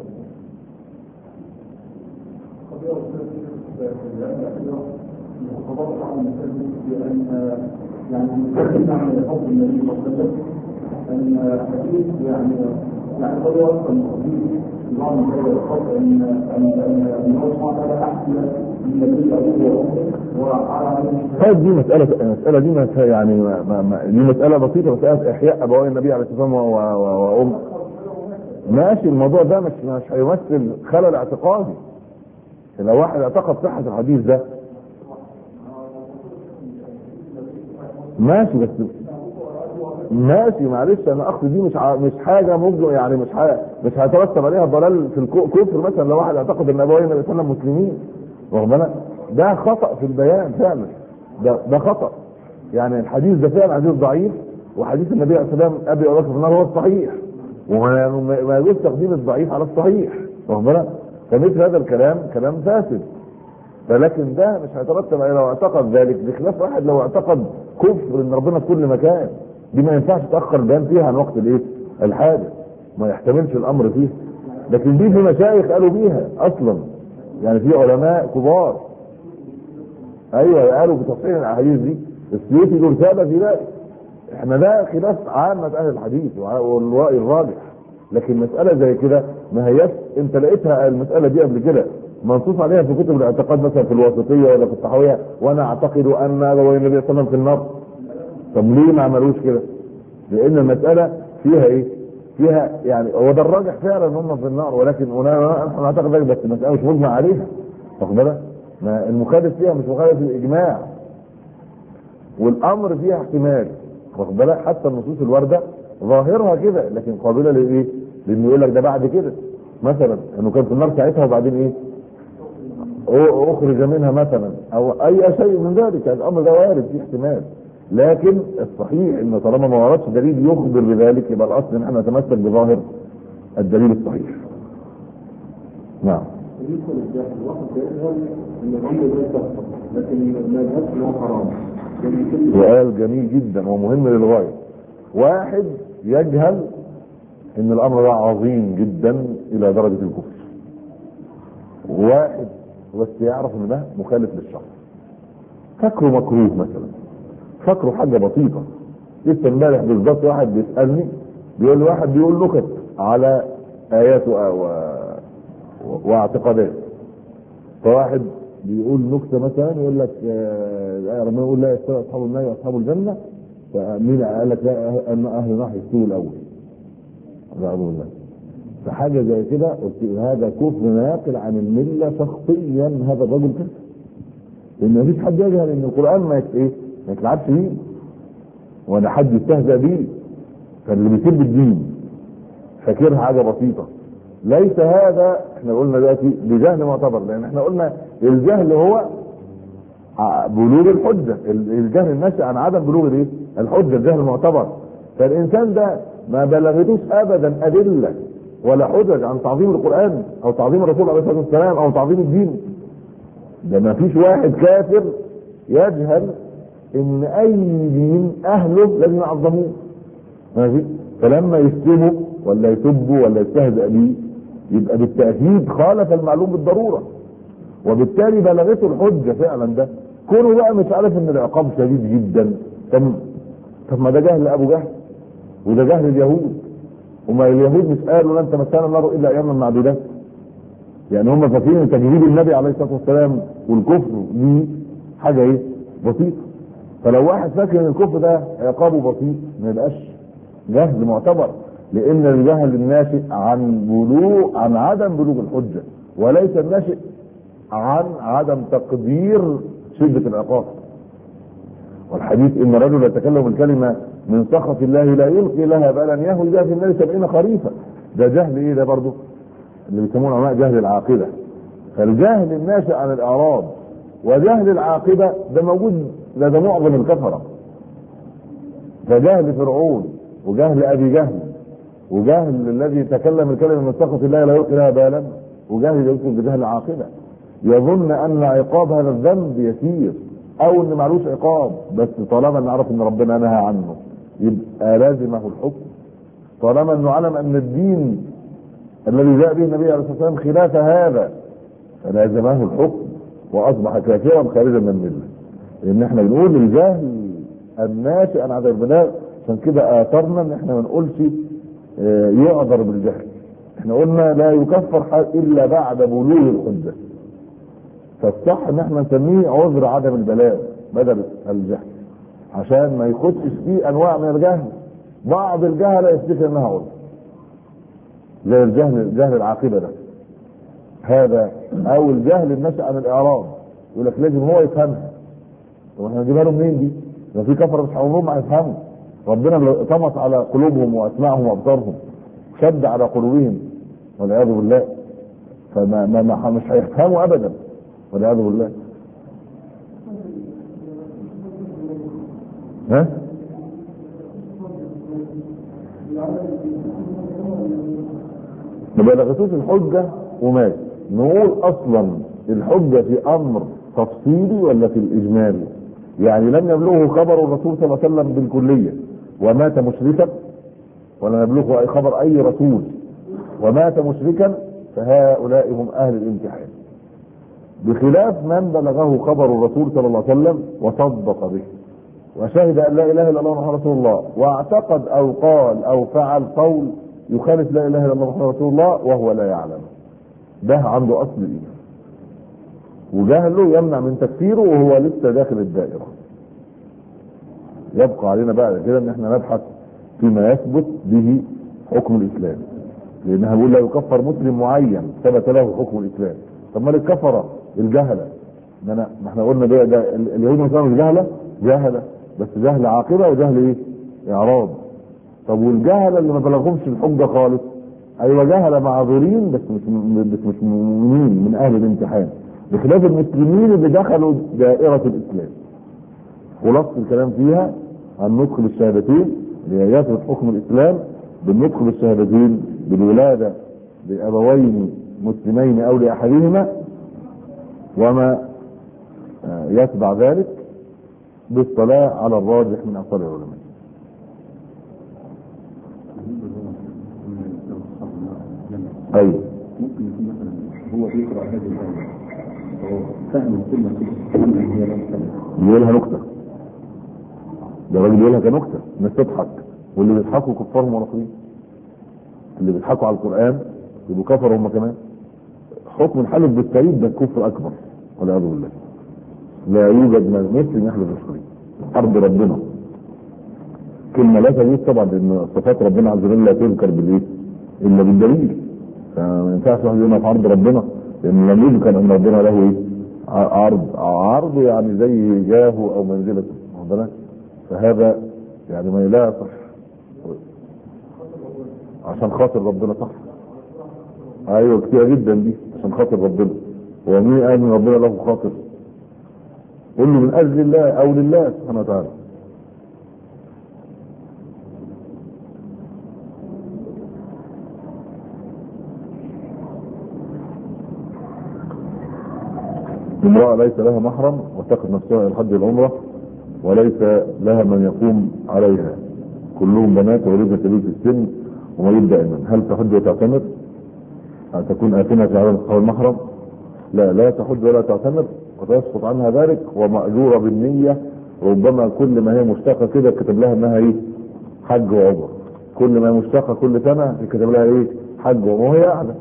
يعني نعمل حب النبي صلى الله عليه وسلم ان حديث يعني يعني هو اصلا نظام الدوله الخاص ان ان ان الله سبحانه وتعالى احسن النبي ابوه وامه وعلى طيب دي مساله المساله دي مس- يعني ما ما ما دي مساله بسيطه، مساله احياء ابوي النبي عليه الصلاه والسلام و- و- وام. ماشي، الموضوع ده مش مش هيمثل خلل اعتقادي. لو واحد اعتقد صحه الحديث ده ماشي، بس ماشي معلش، انا اقصد دي مش ع- مش حاجه ممكن يعني مش ح- مش هيترتب عليها ضلال في الكفر. مثلا لو واحد اعتقد ان ابوين النبي صلى الله عليه وسلم مسلمين، واخد بالك؟ ده خطا في البيان فعلا، ده ده خطا. يعني الحديث ده فعلا حديث ضعيف، وحديث النبي عليه الصلاه والسلام ابي وبكر في النار هو الصحيح، وما ما يجوز تقديم الضعيف على الصحيح، واخد بالك؟ فمثل هذا الكلام كلام فاسد. فلكن ده مش هيترتب عليه لو اعتقد ذلك، بخلاف واحد لو اعتقد كفر ان ربنا في كل مكان. دي ما ينفعش تاخر البيان فيها عن وقت الايه؟ الحادث، ما يحتملش الامر فيه. لكن دي في مشايخ قالوا بيها اصلا، يعني في علماء كبار ايوه قالوا بتصحيح الاحاديث دي. السيوطي له رساله في ذلك. احنا ده خلاف عامه اهل الحديث والراي الراجح، لكن مساله زي كده ما هياش انت لقيتها المساله دي قبل كده منصوص عليها في كتب الاعتقاد مثلا في الواسطيه ولا في الطحاويه، وانا اعتقد ان ابوي النبي صلى الله عليه وسلم في النار. طب ليه ما عملوش كده؟ لان المساله فيها ايه؟ فيها يعني هو ده الراجح فعلا ان هم في النار، ولكن انا اعتقد ذلك، بس المساله مش مجمع عليها، واخد بالك؟ ما المخالف فيها مش مخالف للاجماع، والامر فيها احتمال، واخد بالك؟ حتى النصوص الوارده ظاهرها كده، لكن قابله لايه؟ لانه يقول لك ده بعد كده مثلا انه كان في النار ساعتها وبعدين ايه؟ اخرج منها مثلا، او اي شيء من ذلك. الامر ده وارد فيه احتمال، لكن الصحيح ان طالما ما وردش دليل يخبر بذلك يبقى الاصل ان احنا نتمسك بظاهر الدليل الصحيح. نعم. بالنسبه للجاهل الواحد بيجهل ان الامر ده يكفر، لكن ما يجهلش ان هو حرام. سؤال جميل جدا ومهم للغايه. واحد يجهل ان الامر ده عظيم جدا الى درجه الكفر، واحد بس يعرف ان ده مخالف للشرع، فاكره مكروه مثلا، فاكره حاجه بسيطه. لسه امبارح بالظبط واحد بيسالني، بيقول لي واحد بيقول نكت على ايات و... و... واعتقادات، فواحد بيقول نكته مثلا يقول لك آه ربنا يقول لا يستوي اصحاب النار واصحاب الجنه، فمين قال لك لا ان اهل النار يستووا الاول؟ لا اقول لك فحاجه زي كده قلت هذا كفر ناقل عن المله شخصيا، هذا الرجل كده. لان مفيش حد يجهل ان القران ما ايه ما يتلعبش بيه ولا حد يستهزأ بيه، فاللي بيسب الدين فاكرها حاجه بسيطه. ليس هذا احنا قلنا دلوقتي بجهل معتبر، لان احنا قلنا الجهل هو بلوغ الحجه، الجهل الناشئ عن عدم بلوغ الايه؟ الحجه، الجهل المعتبر. فالانسان ده ما بلغتوش ابدا ادله ولا حجج عن تعظيم القران او تعظيم الرسول عليه الصلاه والسلام او تعظيم الدين. ده ما فيش واحد كافر يجهل ان اي دين اهله لازم يعظموه، ماشي؟ فلما يشتموا ولا يسبوا ولا يستهزأ بيه يبقى بالتاكيد خالف المعلوم بالضروره، وبالتالي بلغته الحجه فعلا. ده كونه بقى مش عارف ان العقاب شديد جدا، طب طب ما ده جهل ابو جهل وده جهل اليهود. وما اليهود مش قالوا لن تمسنا النار الا اياما معدودات؟ يعني هم فاكرين ان تجهيل النبي عليه الصلاه والسلام والكفر دي حاجه ايه؟ بسيطه. فلو واحد فاكر ان الكفر ده عقابه بسيط ما يبقاش جهل معتبر، لان الجهل الناشئ عن بلوغ عن عدم بلوغ الحجه، وليس الناشئ عن عدم تقدير شده العقاب. والحديث ان رجل يتكلم الكلمه من سخط الله لا يلقي لها بالا يهوي بها في النار سبعين خريفا. ده جهل ايه ده برضه؟ اللي بيسموه العلماء جهل العاقبه. فالجهل الناشئ عن الاعراض وجهل العاقبه ده موجود لدى معظم الكفره. فجهل فرعون وجهل ابي جهل وجهل الذي تكلم الكلمه من سخط الله لا يلقي لها بالا، وجهل يدخل بجهل العاقبه، يظن ان عقاب هذا الذنب يسير او ان معلوش عقاب، بس طالما نعرف ان ربنا نهى عنه يبقى لازمه الحكم. طالما انه علم ان الدين الذي جاء به النبي عليه الصلاه والسلام خلاف هذا فلازمه الحكم واصبح كافرا خارجا من المله. لان احنا بنقول الجهل الناشئ عن عدم البلاغ، عشان كده اثرنا ان احنا ما نقولش يعذر بالجهل. احنا قلنا لا يكفر الا بعد بلوغ الحجه، فالصح ان احنا نسميه عذر عدم البلاغ بدل الجهل، عشان ما يخدش فيه انواع من الجهل. بعض الجهل يفتكر انها عذر، زي الجهل جهل العاقبه ده هذا، او الجهل النشأ عن الاعراض، يقول لك لازم هو يفهمها. طب احنا نجيبها له منين دي؟ ده في كفر مش عمرهم ما هيفهموا. ربنا طمس على قلوبهم واسماعهم وابصارهم، شد على قلوبهم والعياذ بالله، فما ما ما مش هيفهموا ابدا والعياذ بالله. ها؟ ما بلغتوش الحجه ومات. نقول اصلا الحجه في امر تفصيلي ولا في الاجمالي؟ يعني لم يبلغه خبر الرسول صلى الله عليه وسلم بالكليه ومات مشركا، ولا يبلغه اي خبر اي رسول ومات مشركا، فهؤلاء هم اهل الامتحان، بخلاف من بلغه خبر الرسول صلى الله عليه وسلم وصدق به وشهد ان لا اله الا الله محمد رسول الله، واعتقد او قال او فعل قول يخالف لا اله الا الله محمد رسول الله وهو لا يعلم. ده عنده اصل الايمان، وجهله يمنع من تكفيره وهو لسه داخل الدائره. يبقى علينا بقى كده ان احنا نبحث فيما يثبت به حكم الاسلام، لانها بيقول لا يكفر مسلم معين ثبت له حكم الاسلام. طب ما الكفره الجهله، ما انا ما احنا قلنا ده, ده اليهود والنصارى مش جهله، جهله بس جهل عاقبه وجهل ايه؟ اعراض. طب والجهله اللي ما بلغهمش الحجه خالص، ايوه جهله معذورين بس مش بس مش مؤمنين من اهل الامتحان، بخلاف المسلمين اللي دخلوا دائره الاسلام. خلاصه الكلام فيها النطق بالشهادتين ليثبت حكم الاسلام بالنطق بالشهادتين بالولاده لابوين مسلمين او لاحدهما، وما يتبع ذلك بالصلاه على الراجح من اقوال العلماء. ايوه ممكن يكون مثلا هو بيقرا هذه الايه هو فهم الكلمه كده هي لا تفهم، يقولها نكته، ده الراجل يقولها كنكته الناس تضحك، واللي بيضحكوا كفار منافقين، اللي بيضحكوا على القران يبقوا كفروا هم كمان. حكم الحلف بالسعيد ده كفر اكبر والعياذ بالله. لا يوجد مسلم يحلف بالسعيد ارض ربنا، كلمه لا تجوز طبعا، لان صفات ربنا عز وجل لا تذكر بالايه؟ الا بالدليل. فما ينفعش واحد يقول في عرض ربنا، لان لم يذكر ان ربنا له ايه؟ عرض عرض يعني زي جاهه او منزلته، واخد بالك؟ فهذا يعني ما لا يصح عشان خاطر ربنا، صح؟ ايوه كتير جدا دي عشان خاطر ربنا. ومين قال ان ربنا له خاطر؟ قل له من اجل الله او لله سبحانه وتعالى. امرأة ليس لها محرم وتقف نفسها الى الحج والعمرة وليس لها من يقوم عليها، كلهم بنات ولدن كبير في السن ومريض دائما، هل تحج وتعتمر؟ أن تكون آثمة في عدم اتخاذ المحرم؟ لا، لا تحج ولا تعتمر وتسقط عنها ذلك، ومأجورة بالنية. ربما كل ما هي مشتاقة كده كتب لها انها ايه؟ حج وعمرة. كل ما هي مشتاقة كل سنة كتب لها ايه؟ حج وعمرة، وهي قاعدة.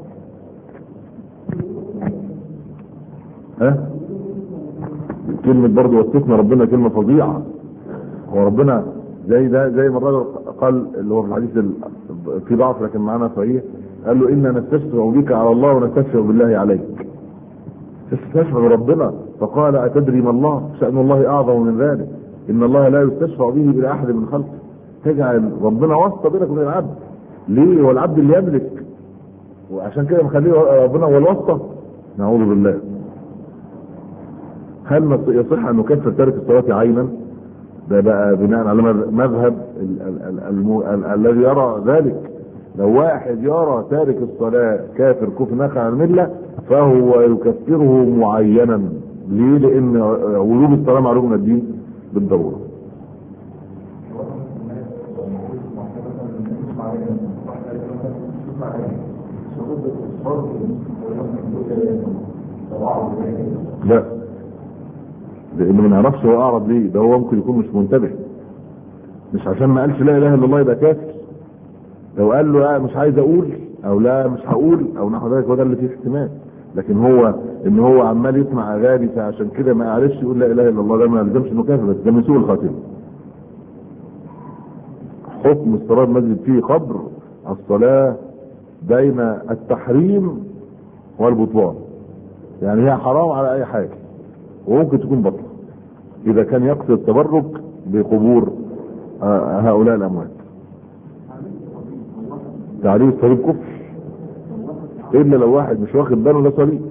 ها؟ كلمة برضه واتقنا ربنا كلمة فظيعة. هو ربنا زي ده زي ما الراجل قال اللي هو في الحديث في ضعف لكن معانا صحيح، قال له إنا نستشفع بك على الله ونستشفع بالله عليك. تستشفع بربنا، فقال أتدري ما الله؟ شأن الله أعظم من ذلك، إن الله لا يستشفع به إلى أحد من خلقه. تجعل ربنا واسطة بينك وبين العبد. ليه؟ هو العبد اللي يملك، وعشان كده مخليه ربنا هو الواسطة. نعوذ بالله. هل يصح أن نكفر تارك الصلاة عينا؟ ده بقى بناء على مذهب الذي يرى ذلك. لو واحد يرى تارك الصلاة كافر كفر ناخع عن الملة فهو يكفره معينا. ليه؟ لأن وجوب الصلاة معلوم من الدين بالضرورة. لا، لانه ما نعرفش هو اعرض ليه. ده هو ممكن يكون مش منتبه، مش عشان ما قالش لا اله الا الله يبقى كافر، لو قال له لا مش عايز اقول او لا مش هقول او نحو ذلك، هو ده اللي فيه احتمال. لكن هو ان هو عمال يسمع اغاني فعشان كده ما عرفش يقول لا اله الا الله، ده ما يلزمش انه كافر، بس ده من سوء الخاتمه. حكم الصلاه المسجد فيه قبر الصلاه بين التحريم والبطلان، يعني هي حرام على اي حاجه وممكن تكون بطل اذا كان يقصد التبرك بقبور هؤلاء الاموات. تعليم الصليب كفر الا لو واحد مش واخد باله ده صليب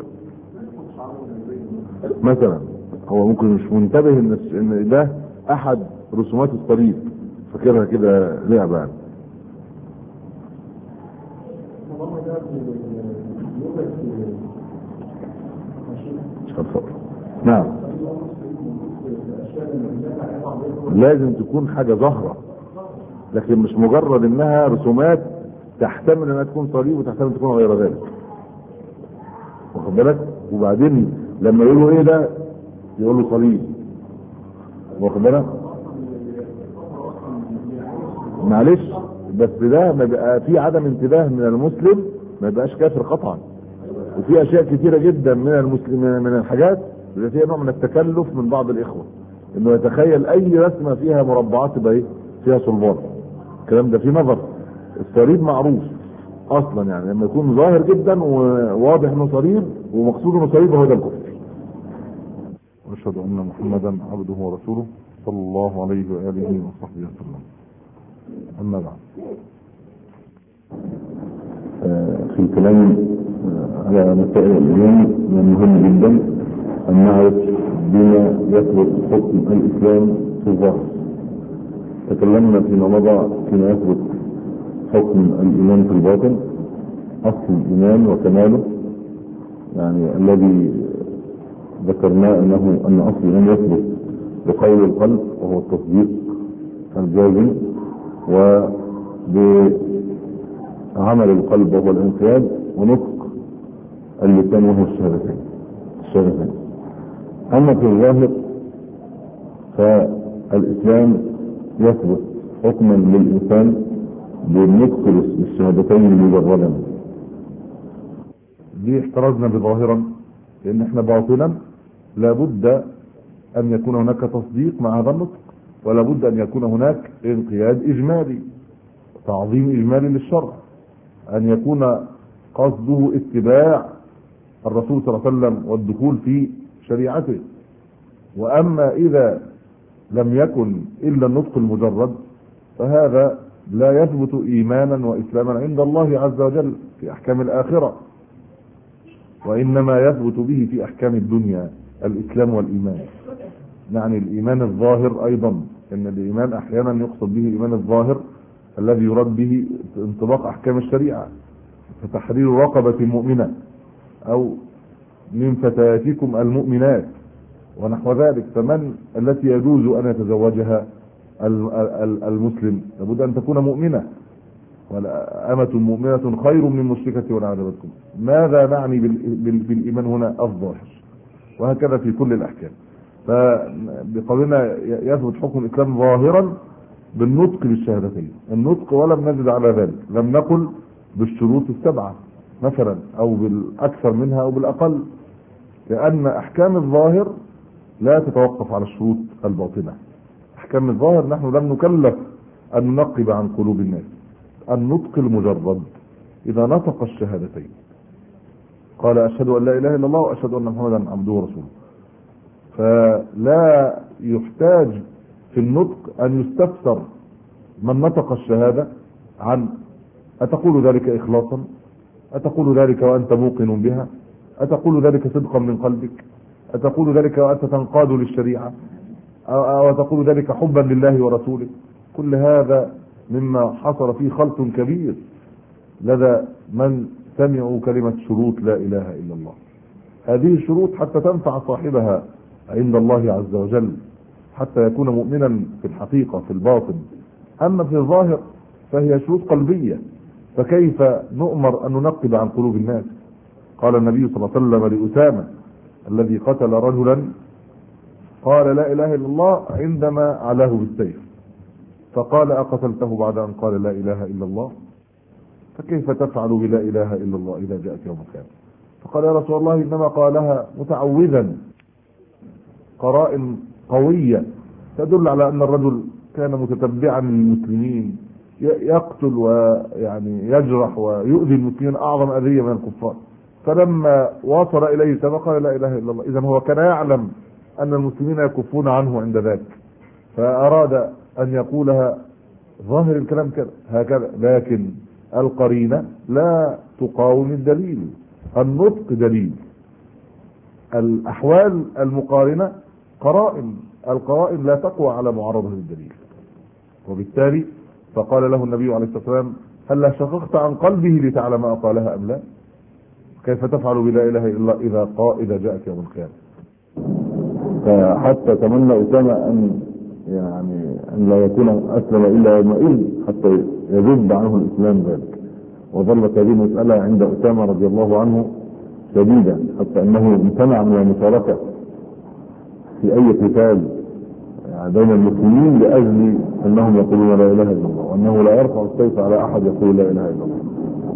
مثلا، هو ممكن مش منتبه ان ان ده احد رسومات الصليب فاكرها كده لعبه يعني. نعم لازم تكون حاجه ظاهره، لكن مش مجرد انها رسومات تحتمل انها تكون صليب وتحتمل تكون غير ذلك، واخد بالك؟ وبعدين لما يقولوا ايه ده يقولوا صليب، واخد بالك؟ معلش بس ده ما بقى في عدم انتباه من المسلم ما يبقاش كافر قطعا. وفي اشياء كثيره جدا من المسلمين من الحاجات اللي فيها نوع من التكلف من بعض الاخوه انه يتخيل اي رسمه فيها مربعات تبقى ايه فيها صلبان. الكلام ده في نظر. الصليب معروف اصلا، يعني لما يكون ظاهر جدا وواضح انه صليب ومقصود انه صليب هو ده الكفر. واشهد ان محمدا عبده ورسوله صلى الله عليه واله وصحبه وسلم. اما بعد، في الكلام على مسائل الإيمان من مهم جدا أن نعرف بما يثبت حكم الإسلام في الظاهر. تكلمنا فيما مضى فيما يثبت حكم الإيمان في الباطن، أصل الإيمان وكماله، يعني الذي ذكرناه أنه أن أصل الإيمان يثبت بقول القلب وهو التصديق الجازم، وبعمل القلب وهو الانقياد، ونطق اللسان وهو الشهادتين الشهادتين. أما في الظاهر فالإسلام يثبت حكما للإنسان بالنطق بالشهادتين مجردا. دي احترزنا بظاهرا لأن احنا باطنا لابد أن يكون هناك تصديق مع هذا النطق، ولا بد أن يكون هناك انقياد إجمالي، تعظيم إجمالي للشرع، أن يكون قصده اتباع الرسول صلى الله عليه وسلم والدخول في شريعته. وأما إذا لم يكن إلا النطق المجرد فهذا لا يثبت إيمانا وإسلاما عند الله عز وجل في أحكام الآخرة، وإنما يثبت به في أحكام الدنيا الإسلام والإيمان. يعني الإيمان الظاهر أيضا، إن الإيمان أحيانا يقصد به الإيمان الظاهر الذي يراد به انطباق أحكام الشريعة، فتحرير رقبة مؤمنة أو من فتياتكم المؤمنات ونحو ذلك. فمن التي يجوز أن يتزوجها المسلم لابد أن تكون مؤمنة، والأمة مؤمنة خير من مشركة ولا عجبتكم. ماذا نعني بالإيمان هنا؟ الظاهر. وهكذا في كل الأحكام. فبقولنا يثبت حكم الإسلام ظاهرا بالنطق بالشهادتين، النطق ولم نزد على ذلك، لم نقل بالشروط السبعة مثلا أو بالأكثر منها أو بالأقل، لأن أحكام الظاهر لا تتوقف على الشروط الباطنة. أحكام الظاهر نحن لم نكلف أن ننقب عن قلوب الناس. النطق المجرد إذا نطق الشهادتين قال أشهد أن لا إله إلا الله وأشهد أن محمدا عبده ورسوله، فلا يحتاج في النطق أن يستفسر من نطق الشهادة عن أتقول ذلك إخلاصا، أتقول ذلك وأنت موقن بها، أتقول ذلك صدقا من قلبك، أتقول ذلك وأنت تنقاد للشريعة، أو تقول ذلك حبا لله ورسوله. كل هذا مما حصل فيه خلط كبير لدى من سمعوا كلمة شروط لا إله إلا الله. هذه الشروط حتى تنفع صاحبها عند الله عز وجل، حتى يكون مؤمنا في الحقيقة في الباطن. أما في الظاهر فهي شروط قلبية، فكيف نؤمر أن ننقب عن قلوب الناس؟ قال النبي صلى الله عليه وسلم لأسامة الذي قتل رجلا قال لا إله إلا الله عندما علاه بالسيف، فقال أقتلته بعد أن قال لا إله إلا الله؟ فكيف تفعل بلا إله إلا الله إذا جاءت يوم القيامة؟ فقال يا رسول الله إنما قالها متعوذا، قرائن قوية تدل على أن الرجل كان متتبعا للمسلمين، يقتل ويعني يجرح ويؤذي المسلمين أعظم أذية من الكفار. فلما وصل إليه سبق قال لا إله إلا الله. إذن هو كان يعلم أن المسلمين يكفون عنه عند ذلك، فأراد أن يقولها ظاهر الكلام كده هكذا، لكن القرينة لا تقاوم الدليل، النطق دليل، الأحوال المقارنة قرائن، القرائن لا تقوى على معارضة الدليل. وبالتالي فقال له النبي عليه الصلاة والسلام هل شققت عن قلبه لتعلم أقالها أم لا؟ كيف تفعل بلا إله إلا الله إذا قا إذا جاءت يوم القيامة؟ فحتى تمنى أسامة أن يعني أن لا يكون أسلم إلا يومئذ حتى يذب عنه الإسلام ذلك، وظلت هذه المسألة عند أسامة رضي الله عنه شديدا حتى أنه امتنع من المشاركة في أي قتال يعني بين المسلمين لأجل أنهم يقولون لا إله إلا الله، وأنه لا يرفع السيف على أحد يقول لا إله إلا الله.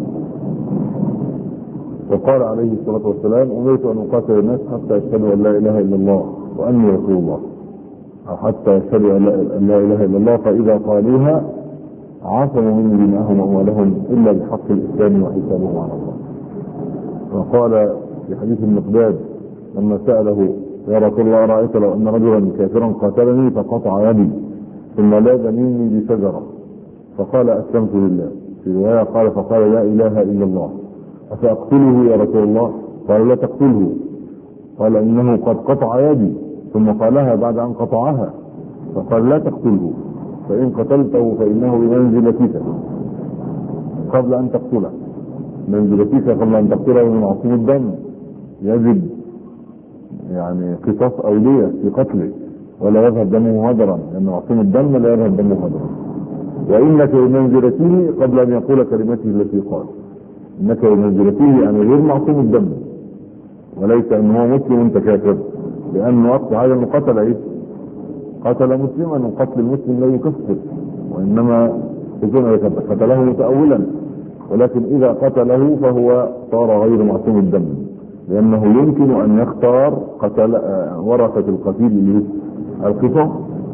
وقال عليه الصلاة والسلام أمرت أن أقاتل الناس حتى يشهدوا أن لا إله إلا الله وأني رسول الله، أو حتى يشهدوا أن لا إله إلا الله، فإذا قالوها عصموا مني دماءهم وأموالهم إلا بحق الإسلام وحسابهم على الله. وقال في حديث المقداد لما سأله يا رسول الله أرأيت لو أن رجلا كافرا قاتلني فقطع يدي ثم لاذ مني بشجرة فقال أسلمت لله، في رواية قال فقال لا إله إلا الله أفأقتله يا رسول الله؟ قال لا تقتله، قال إنه قد قطع يدي، ثم قالها بعد أن قطعها فقال لا تقتله فإن قتلته فإنه بمنزلتك قبل أن تقتله، منزلتك قبل أن تقتله من معصوم الدم، يجب يعني قصاص أولية في قتله ولا يذهب دمه هدرا، لأن معصوم الدم لا يذهب دمه هدرا. وإنك بمنزلته قبل أن يقول كلمته التي قال، إنك بمنزلته يعني غير معصوم الدم، وليس أنه مسلم أنت كافر، لأنه وقت هذا أنه قتل إيه؟ قتل مسلما، وقتل المسلم لا يكفر، وإنما قتله متأولا، ولكن إذا قتله فهو صار غير معصوم الدم، لأنه يمكن أن يختار قتل ورثة القتيل القصاص،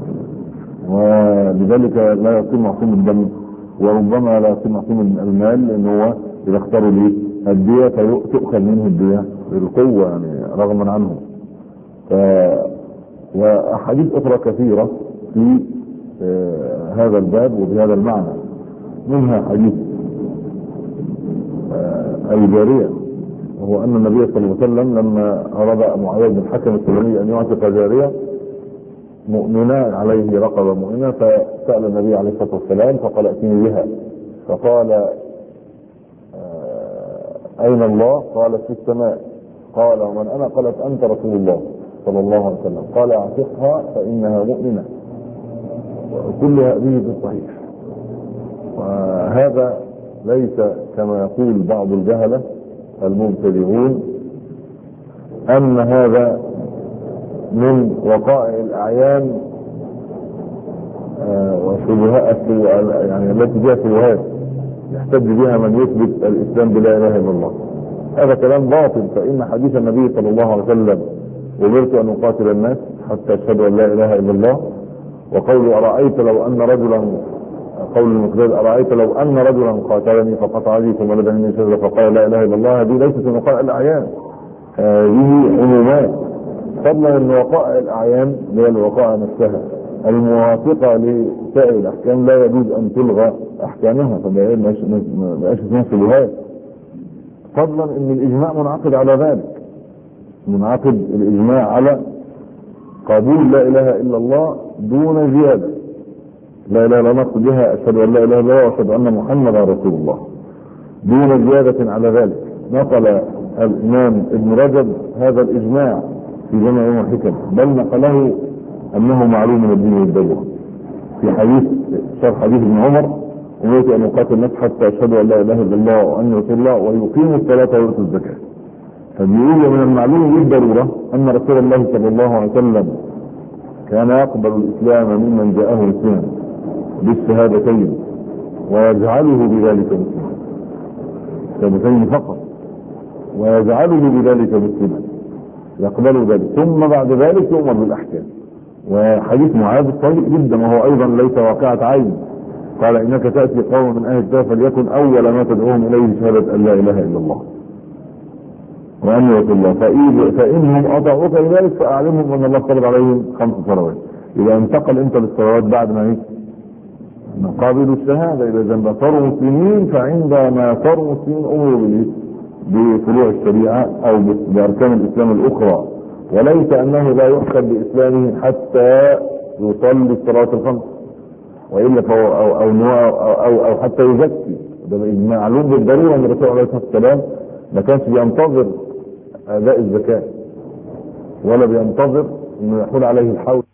ولذلك لا يصير معصوم الدم، وربما لا يصير معصوم المال، لأنه هو إذا اختاروا ليه الدية فتؤخذ منه الدية بالقوة يعني رغما عنه. ف... وأحاديث أخرى كثيرة في آه هذا الباب وفي هذا المعنى، منها حديث آه الجارية، وهو أن النبي صلى الله عليه وسلم لما أراد معاوية بن الحكم السلمي أن يعتق جارية مؤمنة عليه رقبة مؤمنة، فسأل النبي عليه الصلاة والسلام فقال ائتني بها، فقال آه أين الله؟ قال في السماء. قال ومن أنا؟ قالت أنت رسول الله صلى الله عليه وسلم. قال اعتقها فإنها مؤمنة. وكل هذه في الصحيح. وهذا ليس كما يقول بعض الجهلة المبتدعون أن هذا من وقائع الأعيان وشبهات يعني التي فيها شبهات يحتج بها من يثبت الإسلام بلا إله إلا الله. هذا كلام باطل، فإن حديث النبي صلى الله عليه وسلم أمرت أن أقاتل الناس حتى يشهدوا أن لا إله إلا الله، وقول أرأيت لو أن رجلا، قول المقداد أرأيت لو أن رجلا قاتلني فقطع يدي ثم لدى مني شجرة فقال لا إله إلا الله، هذه ليست من وقائع الأعيان، هذه عمومات، فضلا أن وقائع الأعيان هي الوقائع نفسها الموافقة لسائر الأحكام لا يجوز أن تلغى أحكامها، فما بقاش اسمها شبهات، فضلا أن الإجماع منعقد على ذلك، منعقد الإجماع على قبول لا إله إلا الله دون زيادة، لا إله إلا الله نقصد بها أشهد أن لا إله إلا الله وأشهد أن محمدا رسول الله دون زيادة على ذلك. نقل الإمام ابن رجب هذا الإجماع في جمع يوم الحكم، بل نقله أنه معلوم من الدين والدولة في حديث شرح حديث ابن عمر أمرت أن أقاتل الناس حتى يشهدوا أن لا إله إلا الله وأن رسول الله ويقيموا الصلاة ويؤتوا الزكاة. فبيقول من المعلوم بالضرورة أن رسول الله صلى الله عليه وسلم كان يقبل الإسلام ممن جاءه مسلما بالشهادتين ويجعله بذلك مسلما، شهادتين فقط ويجعله بذلك مسلما يقبل ذلك، ثم بعد ذلك يؤمر بالاحكام. وحديث معاذ صحيح جدا وهو ايضا ليس واقعة عين، قال انك تاتي قوم من اهل الكتاب فليكن اول ما تدعوهم اليه شهاده ان لا اله الا الله واني رسول الله، فانهم اطاعوك لذلك فاعلمهم ان الله فرض عليهم خمس صلوات. اذا انتقل انت للصلوات بعد ما ايه؟ قابلوا الشهاده. اذا لما صاروا مسلمين فعندما صاروا مسلمين امروا بالايه؟ بفروع الشريعه او باركان الاسلام الاخرى، وليس انه لا يحكم باسلامه حتى يصلي الصلاه الخمس والا فهو او او او, أو, أو حتى يزكي. ده معلوم بالضروره ان الرسول عليه الصلاه والسلام ما كانش بينتظر اداء الزكاه ولا بينتظر انه يحول عليه الحول.